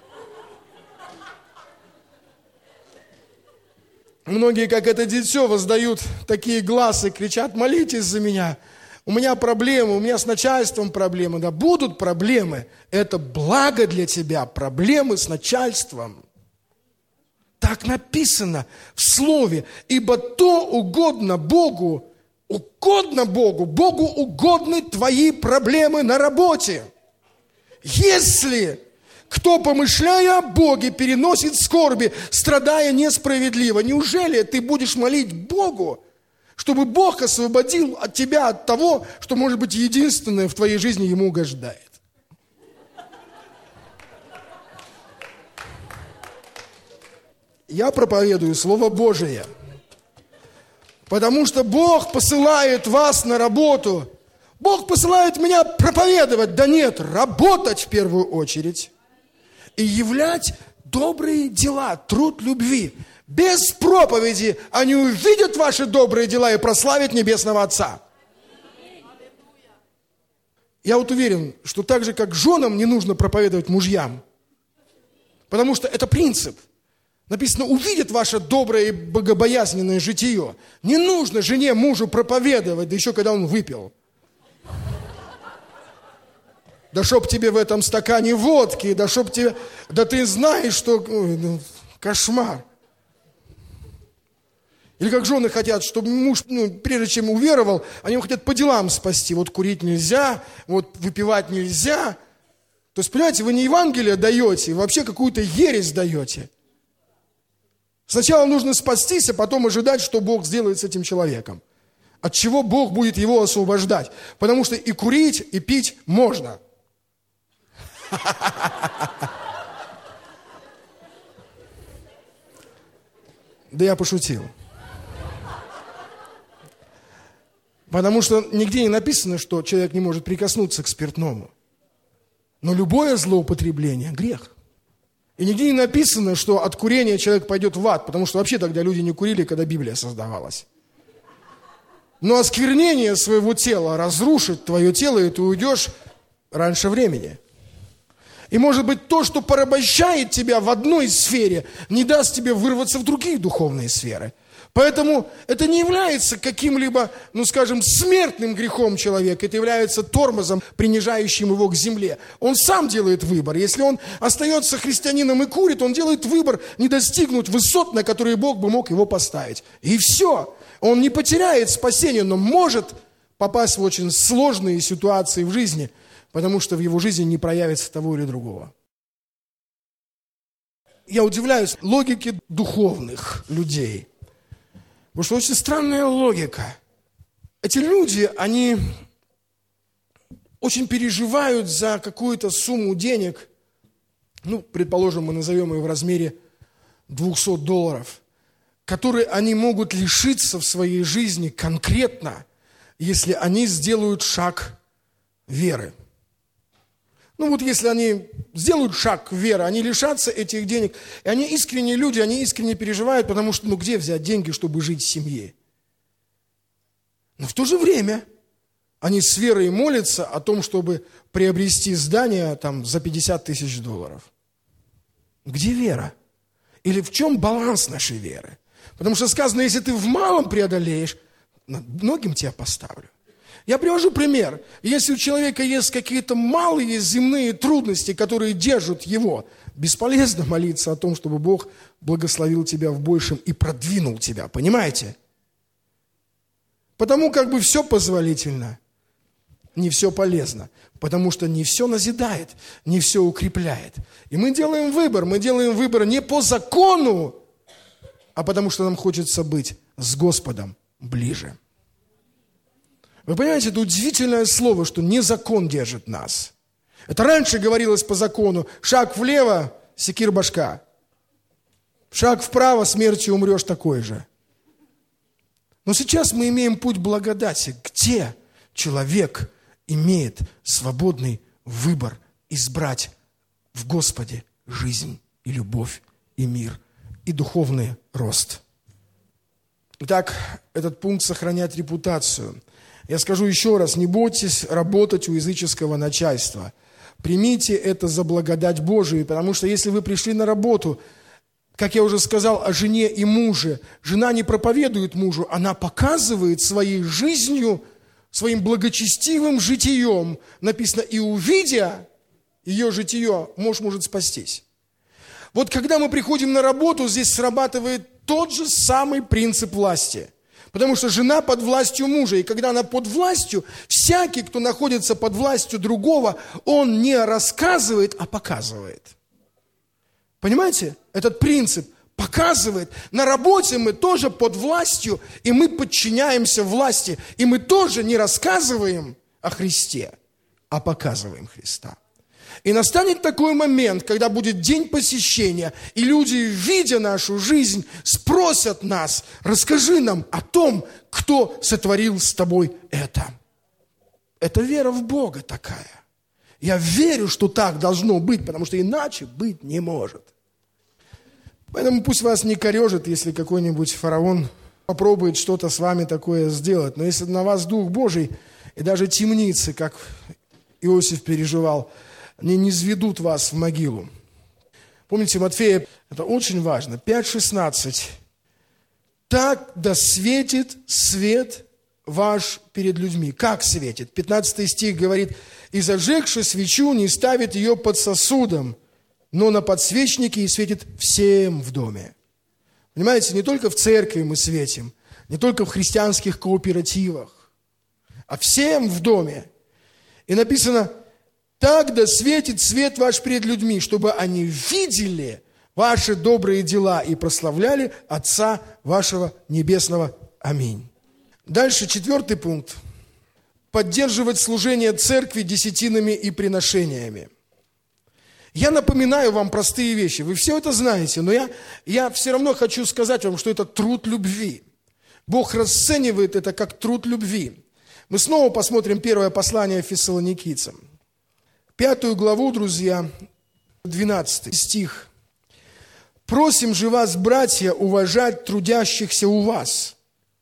Многие, как это дитё, воздают такие глазы, кричат, молитесь за меня. У меня проблемы, у меня с начальством проблемы. Да, будут проблемы. Это благо для тебя, проблемы с начальством. Так написано в Слове. Ибо то угодно Богу, Богу угодны твои проблемы на работе. Если кто, помышляя о Боге, переносит скорби, страдая несправедливо, неужели ты будешь молить Богу, чтобы Бог освободил от тебя от того, что, может быть, единственное в твоей жизни Ему угождает? Я проповедую Слово Божие, потому что Бог посылает вас на работу. Бог посылает меня проповедовать. Да нет, работать в первую очередь. И являть добрые дела, труд любви. Без проповеди они увидят ваши добрые дела и прославят Небесного Отца. Я вот уверен, что так же, как женам не нужно проповедовать мужьям. Потому что это принцип. Написано, увидит ваше доброе и богобоязненное житие. Не нужно жене, мужу проповедовать, да еще когда он выпил. Да чтоб тебе в этом стакане водки, да чтоб тебе... Да ты знаешь, что... Ой, ну, кошмар. Или как жены хотят, чтобы муж, прежде чем уверовал, они его хотят по делам спасти. Вот курить нельзя, вот выпивать нельзя. То есть, понимаете, вы не Евангелие даете, вообще какую-то ересь даете. Сначала нужно спастись, а потом ожидать, что Бог сделает с этим человеком. От чего Бог будет его освобождать. Потому что и курить, и пить можно. Да я пошутил. Потому что нигде не написано, что человек не может прикоснуться к спиртному. Но любое злоупотребление – грех. И нигде не написано, что от курения человек пойдет в ад, потому что вообще тогда люди не курили, когда Библия создавалась. Но осквернение своего тела разрушит твое тело, и ты уйдешь раньше времени. И может быть то, что порабощает тебя в одной сфере, не даст тебе вырваться в другие духовные сферы. Поэтому это не является каким-либо, смертным грехом человека. Это является тормозом, принижающим его к земле. Он сам делает выбор. Если он остается христианином и курит, он делает выбор не достигнуть высот, на которые Бог бы мог его поставить. И все. Он не потеряет спасение, но может попасть в очень сложные ситуации в жизни, потому что в его жизни не проявится того или другого. Я удивляюсь логике духовных людей. Потому что очень странная логика. Эти люди, они очень переживают за какую-то сумму денег, предположим, мы назовем ее в размере $200, которые они могут лишиться в своей жизни конкретно, если они сделают шаг веры. Если они сделают шаг веры, они лишатся этих денег. И они искренние люди, они искренне переживают, потому что, где взять деньги, чтобы жить в семье? Но в то же время они с верой молятся о том, чтобы приобрести здание за $50 тысяч. Где вера? Или в чем баланс нашей веры? Потому что сказано, если ты в малом преодолеешь, над многим тебя поставлю. Я привожу пример. Если у человека есть какие-то малые земные трудности, которые держат его, бесполезно молиться о том, чтобы Бог благословил тебя в большем и продвинул тебя. Понимаете? Потому как бы все позволительно, не все полезно. Потому что не все назидает, не все укрепляет. И мы делаем выбор. Мы делаем выбор не по закону, а потому что нам хочется быть с Господом ближе. Вы понимаете, это удивительное слово, что не закон держит нас. Это раньше говорилось по закону: шаг влево, секир башка. Шаг вправо, смертью умрешь такой же. Но сейчас мы имеем путь благодати, где человек имеет свободный выбор избрать в Господе жизнь и любовь, и мир, и духовный рост. Итак, этот пункт сохранять репутацию. Я скажу еще раз, не бойтесь работать у языческого начальства. Примите это за благодать Божию, потому что если вы пришли на работу, как я уже сказал о жене и муже, жена не проповедует мужу, она показывает своей жизнью, своим благочестивым житием. Написано, и увидя ее житие, муж может спастись. Вот когда мы приходим на работу, здесь срабатывает тот же самый принцип власти. Потому что жена под властью мужа, и когда она под властью, всякий, кто находится под властью другого, он не рассказывает, а показывает. Понимаете? Этот принцип показывает. На работе мы тоже под властью, и мы подчиняемся власти, и мы тоже не рассказываем о Христе, а показываем Христа. И настанет такой момент, когда будет день посещения, и люди, видя нашу жизнь, спросят нас: расскажи нам о том, кто сотворил с тобой это. Это вера в Бога такая. Я верю, что так должно быть, потому что иначе быть не может. Поэтому пусть вас не корежит, если какой-нибудь фараон попробует что-то с вами такое сделать. Но если на вас Дух Божий, и даже темницы, как Иосиф переживал, они не низведут вас в могилу. Помните, Матфея, это очень важно, 5:16. Так да светит свет ваш перед людьми. Как светит? 15 стих говорит: и зажегши свечу, не ставит ее под сосудом, но на подсвечнике и светит всем в доме. Понимаете, не только в церкви мы светим, не только в христианских кооперативах, а всем в доме. И написано: так да светит свет ваш перед людьми, чтобы они видели ваши добрые дела и прославляли Отца вашего Небесного. Аминь. Дальше 4 пункт. Поддерживать служение церкви десятинами и приношениями. Я напоминаю вам простые вещи. Вы все это знаете, но я все равно хочу сказать вам, что это труд любви. Бог расценивает это как труд любви. Мы снова посмотрим первое послание Фессалоникийцам. 5 главу, друзья, 12 стих. «Просим же вас, братья, уважать трудящихся у вас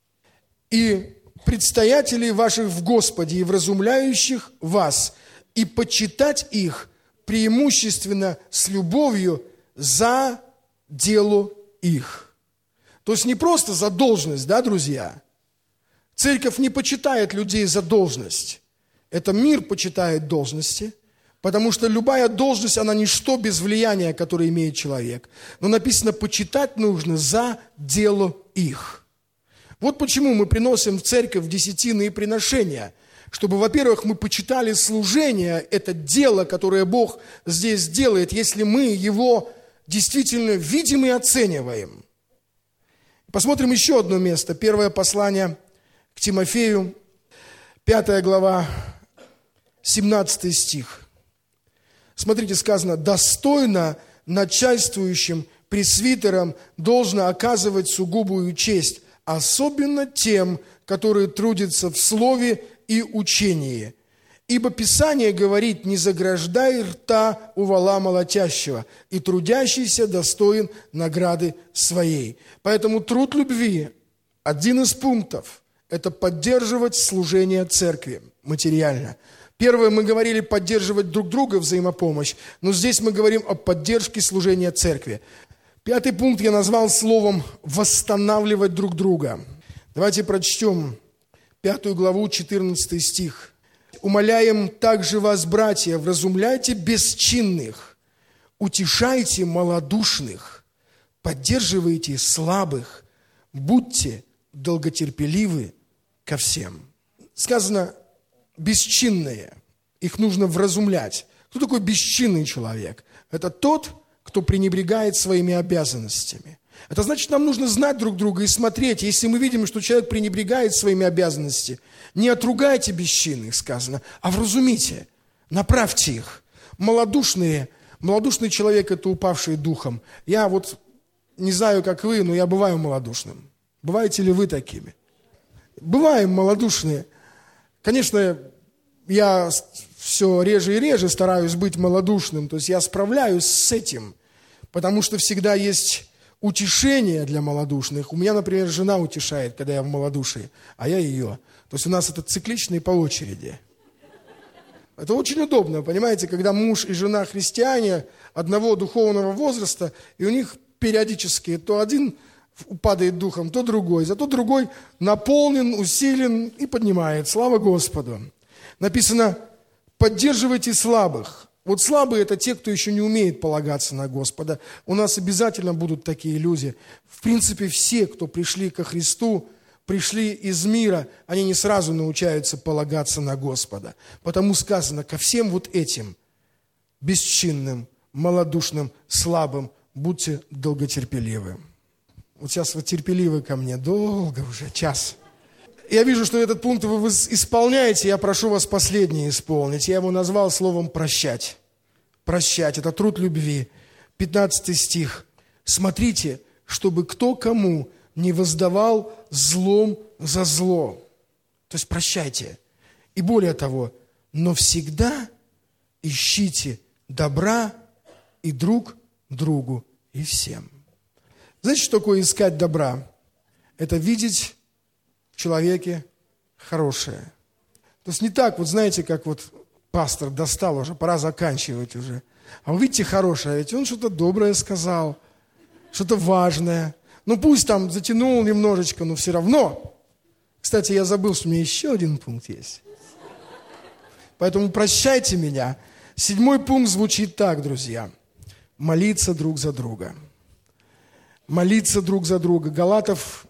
и предстоятелей ваших в Господе, и вразумляющих вас, и почитать их преимущественно с любовью за дело их». То есть не просто за должность, да, друзья? Церковь не почитает людей за должность. Это мир почитает должности. Потому что любая должность, она ничто без влияния, которое имеет человек. Но написано, почитать нужно за дело их. Вот почему мы приносим в церковь десятины и приношения. Чтобы, во-первых, мы почитали служение, это дело, которое Бог здесь делает, если мы его действительно видим и оцениваем. Посмотрим еще одно место. Первое послание к Тимофею, 5 глава, 17 стих. Смотрите, сказано: «Достойно начальствующим пресвитерам должно оказывать сугубую честь, особенно тем, которые трудятся в слове и учении. Ибо Писание говорит: не заграждай рта у вола молотящего, и трудящийся достоин награды своей». Поэтому труд любви, один из пунктов, это поддерживать служение церкви материально. Первое, мы говорили поддерживать друг друга, взаимопомощь, но здесь мы говорим о поддержке служения церкви. 5 пункт я назвал словом «восстанавливать друг друга». Давайте прочтем 5 главу, 14 стих. «Умоляем также вас, братья, вразумляйте бесчинных, утешайте малодушных, поддерживайте слабых, будьте долготерпеливы ко всем». Сказано «бесчинные». Их нужно вразумлять. Кто такой бесчинный человек? Это тот, кто пренебрегает своими обязанностями. Это значит, нам нужно знать друг друга и смотреть. Если мы видим, что человек пренебрегает своими обязанностями, не отругайте бесчинных, сказано, а вразумите, направьте их. Малодушный человек – это упавший духом. Я вот не знаю, как вы, но я бываю малодушным. Бываете ли вы такими? Бываем малодушные. Конечно, я все реже и реже стараюсь быть малодушным, то есть я справляюсь с этим, потому что всегда есть утешение для малодушных. У меня, например, жена утешает, когда я в малодушии, а я ее. То есть у нас это циклично и по очереди. Это очень удобно, понимаете, когда муж и жена христиане одного духовного возраста, и у них периодически то один падает духом, то другой, зато другой наполнен, усилен и поднимает. Слава Господу! Написано, поддерживайте слабых. Вот слабые – это те, кто еще не умеет полагаться на Господа. У нас обязательно будут такие люди. В принципе, все, кто пришли ко Христу, пришли из мира, они не сразу научаются полагаться на Господа. Потому сказано, ко всем вот этим бесчинным, малодушным, слабым будьте долготерпеливы. Вот сейчас вы терпеливы ко мне, долго уже, час. Я вижу, что этот пункт вы исполняете, я прошу вас последний исполнить. Я его назвал словом «прощать». Прощать – это труд любви. 15 стих. «Смотрите, чтобы кто кому не воздавал злом за зло». То есть прощайте. И более того, но всегда ищите добра и друг другу, и всем. Знаете, что такое искать добра? Это видеть в человеке хорошее. То есть не так, вот знаете, как вот пастор достал уже, пора заканчивать уже. А вы видите хорошее, ведь он что-то доброе сказал, что-то важное. Ну пусть там затянул немножечко, но все равно. Кстати, я забыл, что у меня еще один пункт есть. Поэтому прощайте меня. 7 пункт звучит так, друзья. Молиться друг за друга. Молиться друг за друга. Галатов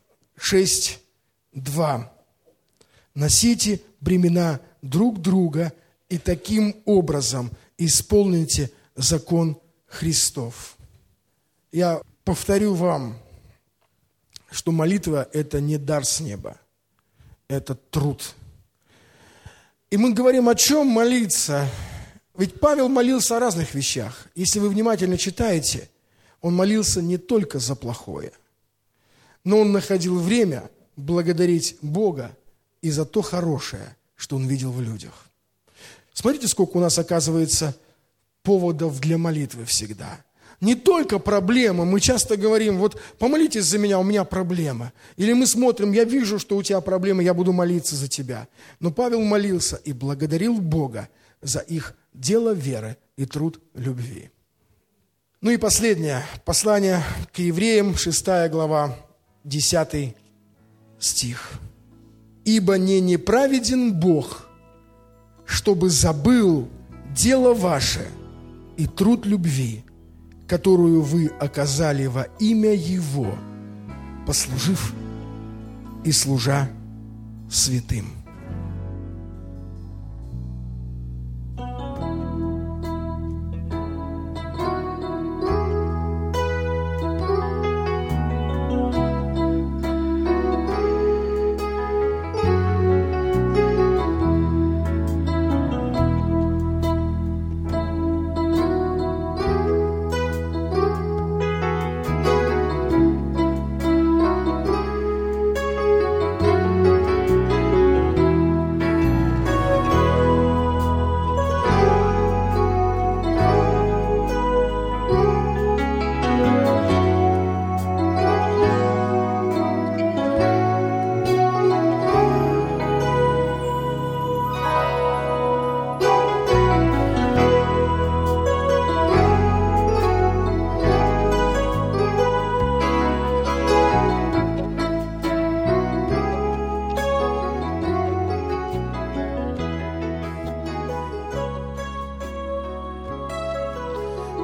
6:2. Носите бремена друг друга и таким образом исполните закон Христов. Я повторю вам, что молитва – это не дар с неба, это труд. И мы говорим, о чем молиться. Ведь Павел молился о разных вещах. Если вы внимательно читаете, он молился не только за плохое, но он находил время благодарить Бога и за то хорошее, что он видел в людях. Смотрите, сколько у нас оказывается поводов для молитвы всегда. Не только проблема. Мы часто говорим, вот помолитесь за меня, у меня проблема. Или мы смотрим, я вижу, что у тебя проблема, я буду молиться за тебя. Но Павел молился и благодарил Бога за их дело веры и труд любви. Ну и последнее. Послание к евреям, 6 глава, 10 стих. «Ибо не неправеден Бог, чтобы забыл дело ваше и труд любви, которую вы оказали во имя Его, послужив и служа святым».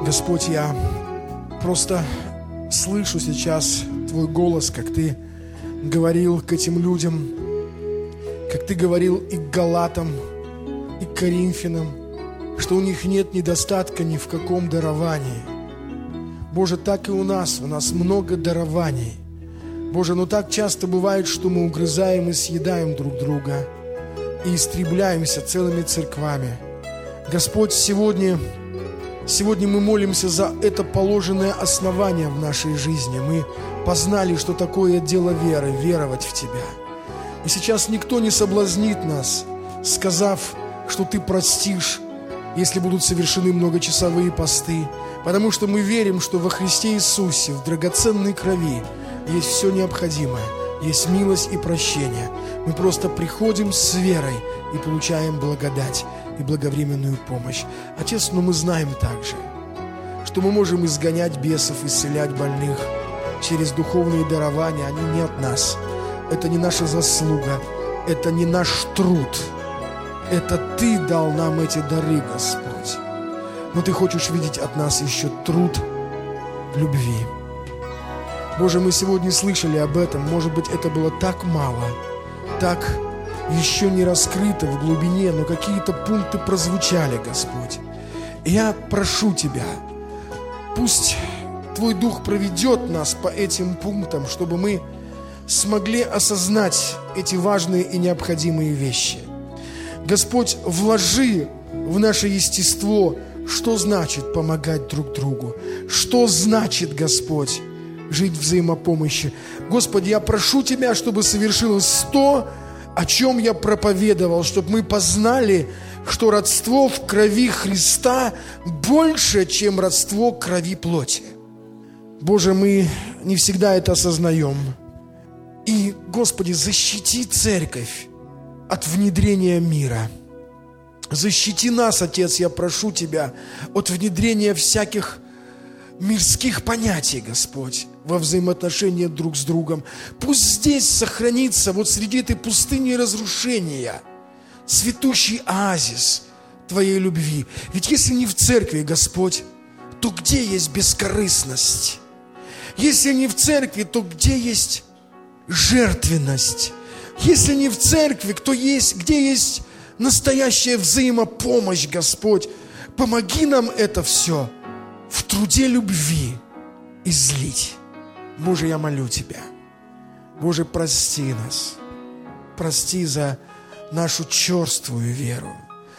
Господь, я просто слышу сейчас Твой голос, как Ты говорил к этим людям, как Ты говорил и к Галатам, и к Коринфянам, что у них нет недостатка ни в каком даровании. Боже, так и у нас много дарований. Боже, но так часто бывает, что мы угрызаем и съедаем друг друга и истребляемся целыми церквами. Господь, сегодня мы молимся за это положенное основание в нашей жизни. Мы познали, что такое дело веры, веровать в Тебя. И сейчас никто не соблазнит нас, сказав, что Ты простишь, если будут совершены многочасовые посты, потому что мы верим, что во Христе Иисусе, в драгоценной крови, есть все необходимое, есть милость и прощение. Мы просто приходим с верой и получаем благодать и благовременную помощь. Отец, но мы знаем также, что мы можем изгонять бесов, исцелять больных через духовные дарования. Они не от нас. Это не наша заслуга, это не наш труд. Это Ты дал нам эти дары, Господь. Но Ты хочешь видеть от нас еще труд любви. Боже, мы сегодня слышали об этом. Может быть, это было так мало, так еще не раскрыто в глубине, но какие-то пункты прозвучали, Господь. И я прошу Тебя, пусть Твой Дух проведет нас по этим пунктам, чтобы мы смогли осознать эти важные и необходимые вещи. Господь, вложи в наше естество, что значит помогать друг другу, что значит, Господь, жить в взаимопомощи. Господи, я прошу Тебя, чтобы совершилось то, о чем я проповедовал, чтобы мы познали, что родство в крови Христа больше, чем родство крови плоти. Боже, мы не всегда это осознаем. И, Господи, защити церковь от внедрения мира. Защити нас, Отец, я прошу Тебя, от внедрения всяких мирских понятий, Господь, во взаимоотношения друг с другом. Пусть здесь сохранится, вот среди этой пустыни разрушения, цветущий оазис Твоей любви. Ведь если не в церкви, Господь, то где есть бескорыстность? Если не в церкви, то где есть жертвенность? Если не в церкви, где есть настоящая взаимопомощь, Господь? Помоги нам это все в труде любви излить. Боже, я молю Тебя. Боже, прости нас. Прости за нашу черствую веру,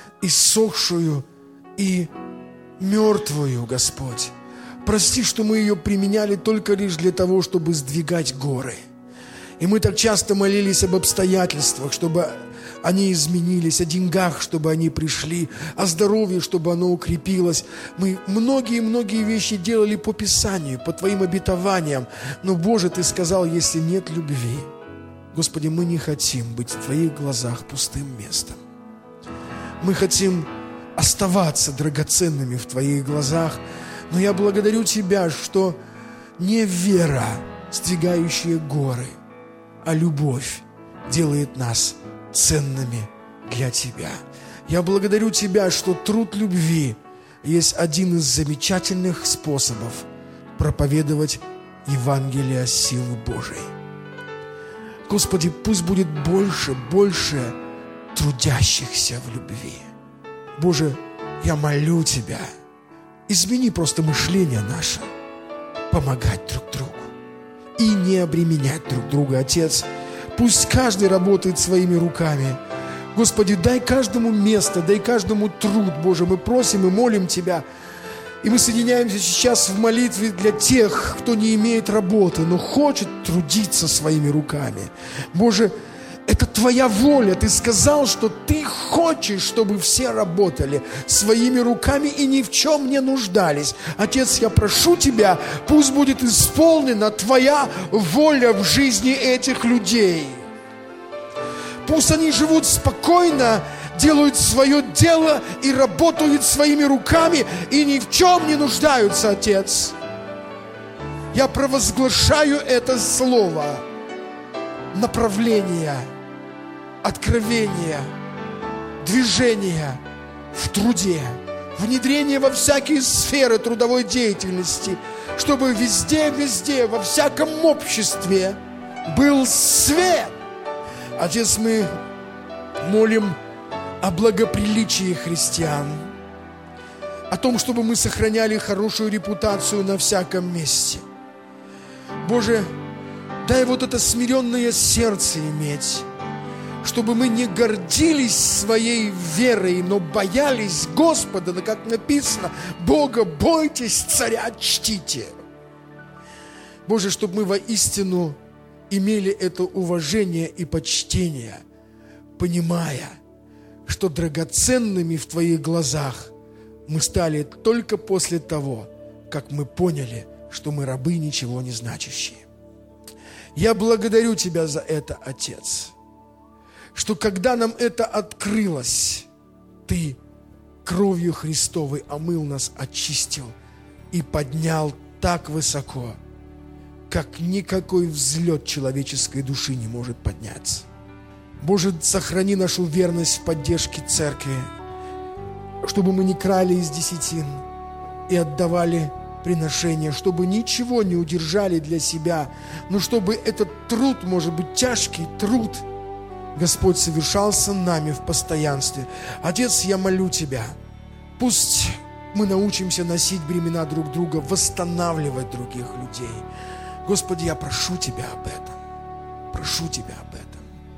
иссохшую и мертвую, Господь. Прости, что мы ее применяли только лишь для того, чтобы сдвигать горы. И мы так часто молились об обстоятельствах, чтобы они изменились, о деньгах, чтобы они пришли, о здоровье, чтобы оно укрепилось. Мы многие вещи делали по Писанию, по Твоим обетованиям. Но, Боже, Ты сказал, если нет любви, Господи, мы не хотим быть в Твоих глазах пустым местом. Мы хотим оставаться драгоценными в Твоих глазах. Но я благодарю Тебя, что не вера, сдвигающая горы, а любовь делает нас ценными для Тебя. Я благодарю Тебя, что труд любви есть один из замечательных способов проповедовать Евангелие силы Божией. Господи, пусть будет больше трудящихся в любви. Боже, я молю Тебя, измени просто мышление наше, помогать друг другу и не обременять друг друга, Отец. Пусть каждый работает своими руками. Господи, дай каждому место, дай каждому труд, Боже. Мы просим и молим Тебя. И мы соединяемся сейчас в молитве для тех, кто не имеет работы, но хочет трудиться своими руками. Боже, это Твоя воля. Ты сказал, что Ты хочешь, чтобы все работали своими руками и ни в чем не нуждались. Отец, я прошу Тебя, пусть будет исполнена Твоя воля в жизни этих людей. Пусть они живут спокойно, делают свое дело и работают своими руками и ни в чем не нуждаются, Отец. Я провозглашаю это слово направления, откровения, движения в труде, внедрение во всякие сферы трудовой деятельности, чтобы везде, во всяком обществе был свет. Отец, мы молим о благоприличии христиан, о том, чтобы мы сохраняли хорошую репутацию на всяком месте. Боже, дай вот это смиренное сердце иметь, чтобы мы не гордились своей верой, но боялись Господа, да как написано, Бога бойтесь, царя чтите. Боже, чтобы мы воистину имели это уважение и почтение, понимая, что драгоценными в Твоих глазах мы стали только после того, как мы поняли, что мы рабы ничего не значащие. Я благодарю Тебя за это, Отец, что когда нам это открылось, Ты кровью Христовой омыл нас, очистил и поднял так высоко, как никакой взлет человеческой души не может подняться. Боже, сохрани нашу верность в поддержке церкви, чтобы мы не крали из десятин и отдавали приношения, чтобы ничего не удержали для себя, но чтобы этот труд, может быть, тяжкий труд, Господь, совершался нами в постоянстве. Отец, я молю Тебя, пусть мы научимся носить бремена друг друга, восстанавливать других людей. Господи, я прошу Тебя об этом. Прошу Тебя об этом.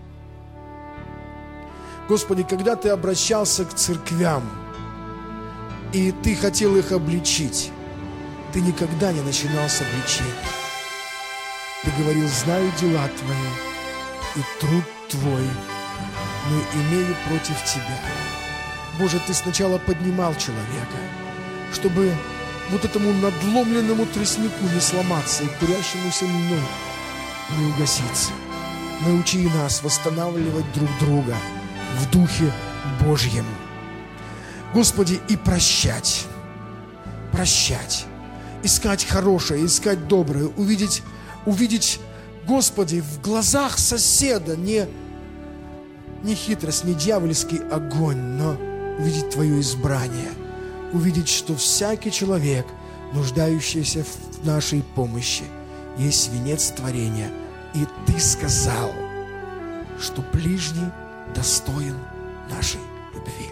Господи, когда Ты обращался к церквям, и Ты хотел их обличить, Ты никогда не начинал с обличения. Ты говорил: знаю дела Твои и труд Твой, но имею против Тебя. Боже, Ты сначала поднимал человека, чтобы вот этому надломленному тростнику не сломаться и курящемуся льну не угаситься. Научи нас восстанавливать друг друга в Духе Божьем. Господи, и прощать, искать хорошее, искать доброе, увидеть, Господи, в глазах соседа не хитрость, не дьявольский огонь, но увидеть Твое избрание, увидеть, что всякий человек, нуждающийся в нашей помощи, есть венец творения, и Ты сказал, что ближний достоин нашей любви.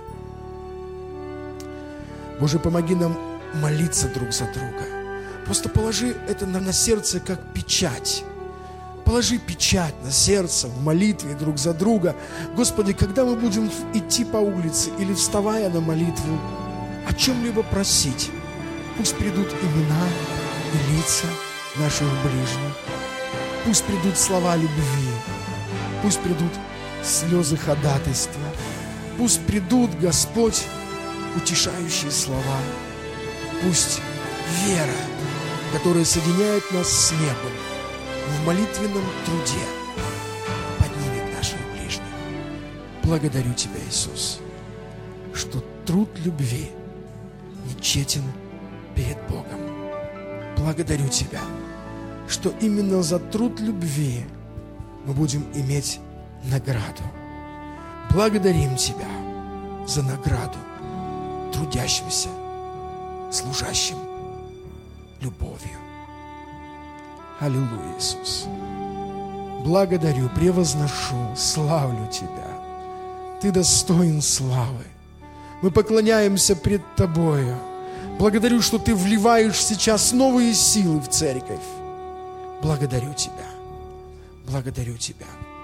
Боже, помоги нам молиться друг за друга. Просто положи это на сердце как печать. Положи печать на сердце в молитве друг за друга. Господи, когда мы будем идти по улице или вставая на молитву, о чем-либо просить, пусть придут имена и лица наших ближних. Пусть придут слова любви. Пусть придут слезы ходатайства. Пусть придут, Господь, утешающие слова. Пусть вера, которая соединяет нас с небом, в молитвенном труде поднимет наших ближних. Благодарю Тебя, Иисус, что труд любви нечетен перед Богом. Благодарю Тебя, что именно за труд любви мы будем иметь награду. Благодарим Тебя за награду трудящимся, служащим любовью. Аллилуйя, Иисус. Благодарю, превозношу, славлю Тебя. Ты достоин славы. Мы поклоняемся пред Тобою. Благодарю, что Ты вливаешь сейчас новые силы в церковь. Благодарю Тебя. Благодарю Тебя.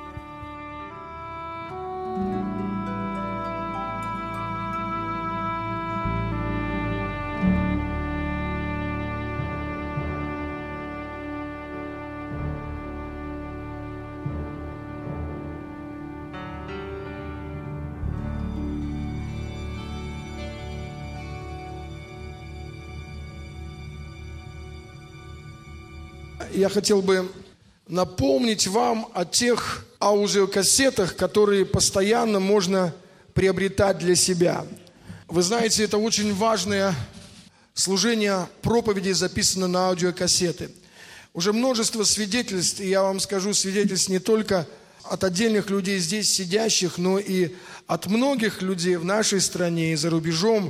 Я хотел бы напомнить вам о тех аудиокассетах, которые постоянно можно приобретать для себя. Вы знаете, это очень важное служение проповеди, записано на аудиокассеты. Уже множество свидетельств, и я вам скажу, свидетельств не только от отдельных людей здесь сидящих, но и от многих людей в нашей стране и за рубежом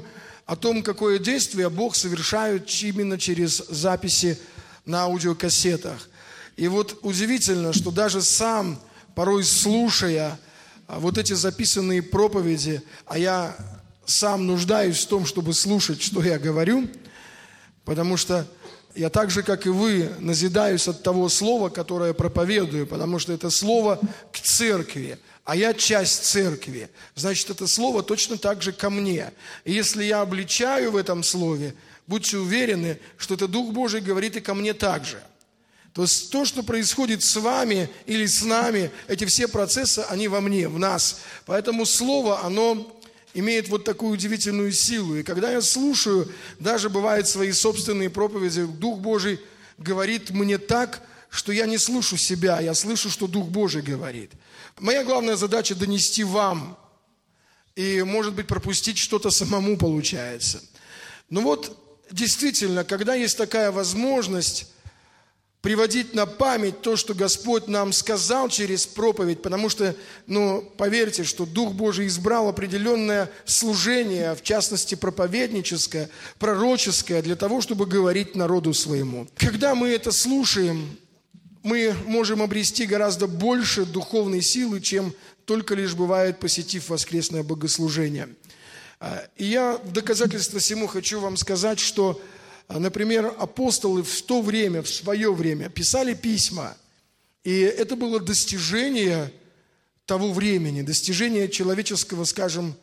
о том, какое действие Бог совершает именно через записи на аудиокассетах. И вот удивительно, что даже сам, порой слушая вот эти записанные проповеди, а я сам нуждаюсь в том, чтобы слушать, что я говорю, потому что я так же, как и вы, назидаюсь от того слова, которое проповедую, потому что это слово к церкви, а я часть церкви. Значит, это слово точно так же ко мне. И если я обличаю в этом слове, будьте уверены, что это Дух Божий говорит и ко мне также. То есть то, что происходит с вами или с нами, эти все процессы, они во мне, в нас. Поэтому слово, оно имеет вот такую удивительную силу. И когда я слушаю, даже бывает свои собственные проповеди, Дух Божий говорит мне так, что я не слышу себя, я слышу, что Дух Божий говорит. Моя главная задача донести вам, и, может быть, пропустить что-то самому получается. Но вот действительно, когда есть такая возможность приводить на память то, что Господь нам сказал через проповедь, потому что, поверьте, что Дух Божий избрал определенное служение, в частности, проповедническое, пророческое, для того, чтобы говорить народу своему. Когда мы это слушаем, мы можем обрести гораздо больше духовной силы, чем только лишь бывает, посетив воскресное богослужение. И я в доказательство всему хочу вам сказать, что, например, апостолы в то время, в свое время писали письма, и это было достижение того времени, достижение человеческого, скажем,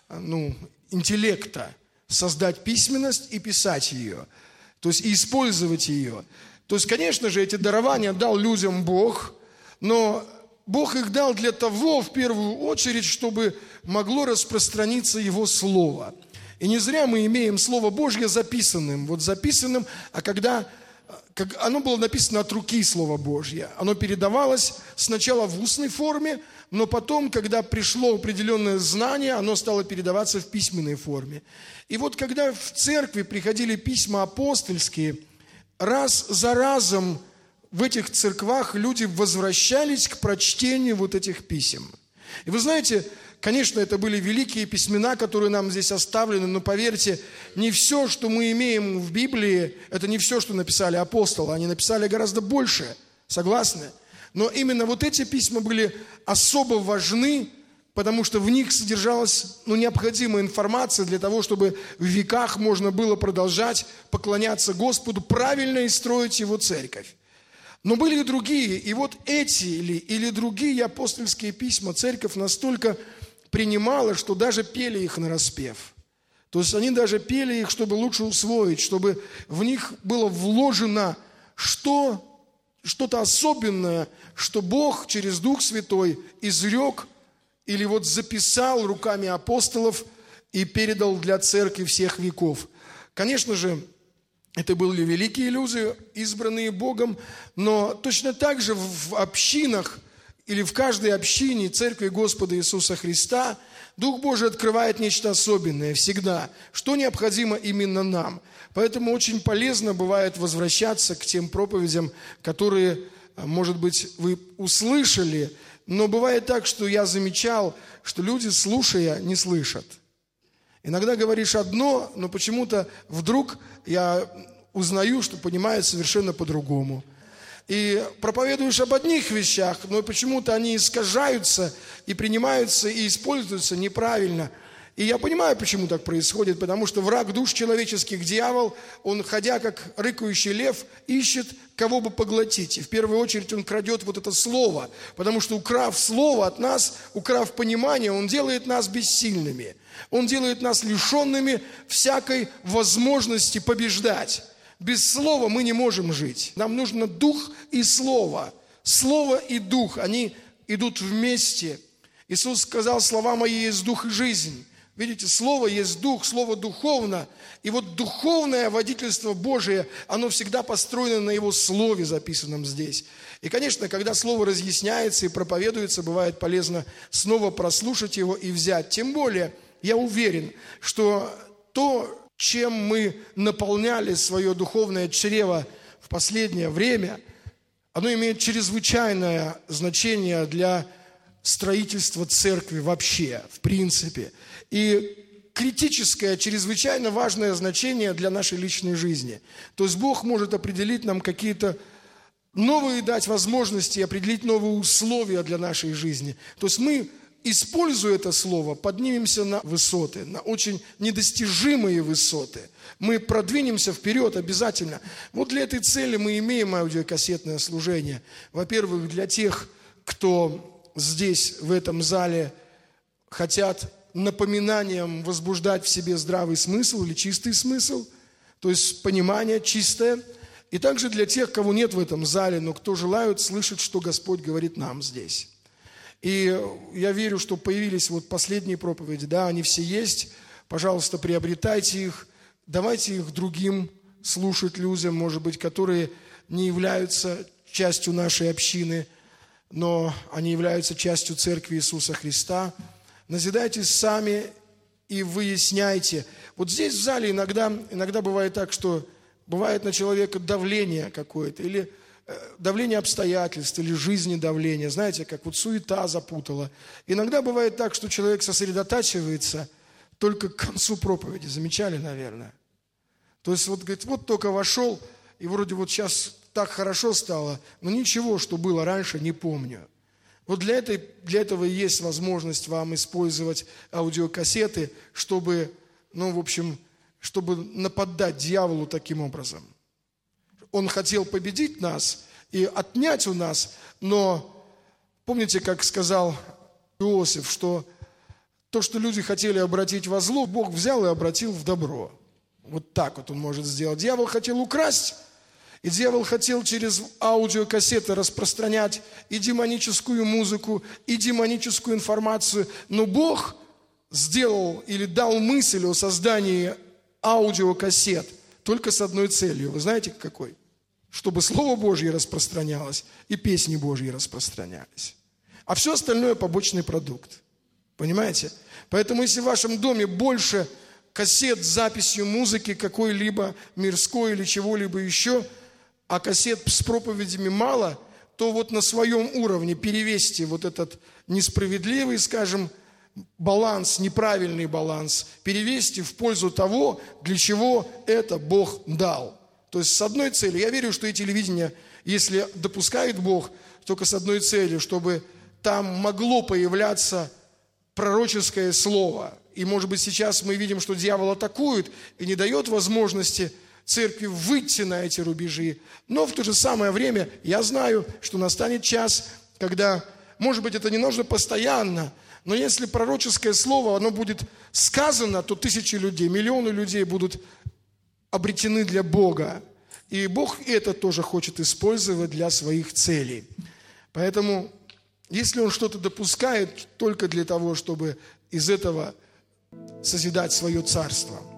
интеллекта, создать письменность и писать ее, то есть и использовать ее. То есть, конечно же, эти дарования дал людям Бог, но Бог их дал для того, в первую очередь, чтобы могло распространиться Его Слово. И не зря мы имеем Слово Божье записанным. А когда оно было написано от руки Слово Божье, оно передавалось сначала в устной форме, но потом, когда пришло определенное знание, оно стало передаваться в письменной форме. И вот когда в церкви приходили письма апостольские, раз за разом в этих церквах люди возвращались к прочтению вот этих писем. И вы знаете, конечно, это были великие письмена, которые нам здесь оставлены, но поверьте, не все, что мы имеем в Библии, это не все, что написали апостолы, они написали гораздо больше, согласны? Но именно вот эти письма были особо важны, потому что в них содержалась необходимая информация для того, чтобы в веках можно было продолжать поклоняться Господу правильно и строить Его церковь. Но были и другие, и вот эти или другие апостольские письма церковь настолько принимала, что даже пели их нараспев. То есть они даже пели их, чтобы лучше усвоить, чтобы в них было вложено что-то особенное, что Бог через Дух Святой изрек или вот записал руками апостолов и передал для церкви всех веков. Конечно же, это были великие люди, избранные Богом, но точно так же в общинах или в каждой общине Церкви Господа Иисуса Христа Дух Божий открывает нечто особенное всегда, что необходимо именно нам. Поэтому очень полезно бывает возвращаться к тем проповедям, которые, может быть, вы услышали, но бывает так, что я замечал, что люди, слушая, не слышат. Иногда говоришь одно, но почему-то вдруг я узнаю, что понимают совершенно по-другому. И проповедуешь об одних вещах, но почему-то они искажаются и принимаются и используются неправильно. И я понимаю, почему так происходит, потому что враг душ человеческих, дьявол, он, ходя как рыкающий лев, ищет, кого бы поглотить. И в первую очередь он крадет вот это слово, потому что, украв слово от нас, украв понимание, он делает нас бессильными. Он делает нас лишенными всякой возможности побеждать. Без слова мы не можем жить. Нам нужно дух и слово. Слово и дух, они идут вместе. Иисус сказал: слова мои есть дух и жизнь. Видите, слово есть дух, слово духовно. И вот духовное водительство Божие, оно всегда построено на Его слове, записанном здесь. И, конечно, когда слово разъясняется и проповедуется, бывает полезно снова прослушать его и взять. Тем более, я уверен, что то, чем мы наполняли свое духовное чрево в последнее время, оно имеет чрезвычайное значение для строительства церкви вообще, в принципе. И критическое, чрезвычайно важное значение для нашей личной жизни. То есть Бог может определить нам какие-то новые, дать возможности, определить новые условия для нашей жизни. То есть мы, используя это слово, поднимемся на высоты, на очень недостижимые высоты. Мы продвинемся вперед обязательно. Вот для этой цели мы имеем аудиокассетное служение. Во-первых, для тех, кто здесь, в этом зале, хотят напоминанием возбуждать в себе здравый смысл или чистый смысл, то есть понимание чистое. И также для тех, кого нет в этом зале, но кто желают слышать, что Господь говорит нам здесь. И я верю, что появились вот последние проповеди, да, они все есть. Пожалуйста, приобретайте их, давайте их другим слушать людям, может быть, которые не являются частью нашей общины, но они являются частью Церкви Иисуса Христа. Назидайтесь сами и выясняйте. Вот здесь в зале иногда бывает так, что бывает на человека давление какое-то, или давление обстоятельств, или жизни давление. Знаете, как вот суета запутала. Иногда бывает так, что человек сосредотачивается только к концу проповеди. Замечали, наверное? То есть вот, говорит, вот только вошел, и вроде вот сейчас так хорошо стало, но ничего, что было раньше, не помню. Вот для этого и есть возможность вам использовать аудиокассеты, чтобы, чтобы нападать дьяволу таким образом. Он хотел победить нас и отнять у нас, но помните, как сказал Иосиф, что то, что люди хотели обратить во зло, Бог взял и обратил в добро. Вот так вот он может сделать. Дьявол хотел украсть, и дьявол хотел через аудиокассеты распространять и демоническую музыку, и демоническую информацию. Но Бог сделал или дал мысль о создании аудиокассет только с одной целью. Вы знаете, какой? Чтобы Слово Божье распространялось и песни Божьи распространялись. А все остальное побочный продукт. Понимаете? Поэтому если в вашем доме больше кассет с записью музыки какой-либо мирской или чего-либо еще, а кассет с проповедями мало, то вот на своем уровне перевесьте вот этот несправедливый, скажем, баланс, неправильный баланс, перевесьте в пользу того, для чего это Бог дал. То есть с одной целью, я верю, что и телевидение, если допускает Бог, только с одной целью, чтобы там могло появляться пророческое слово. И, может быть, сейчас мы видим, что дьявол атакует и не дает возможности церкви выйти на эти рубежи. Но в то же самое время я знаю, что настанет час, когда, может быть, это не нужно постоянно, но если пророческое слово, оно будет сказано, то тысячи людей, миллионы людей будут обретены для Бога. И Бог это тоже хочет использовать для своих целей. Поэтому, если Он что-то допускает, только для того, чтобы из этого созидать свое царство.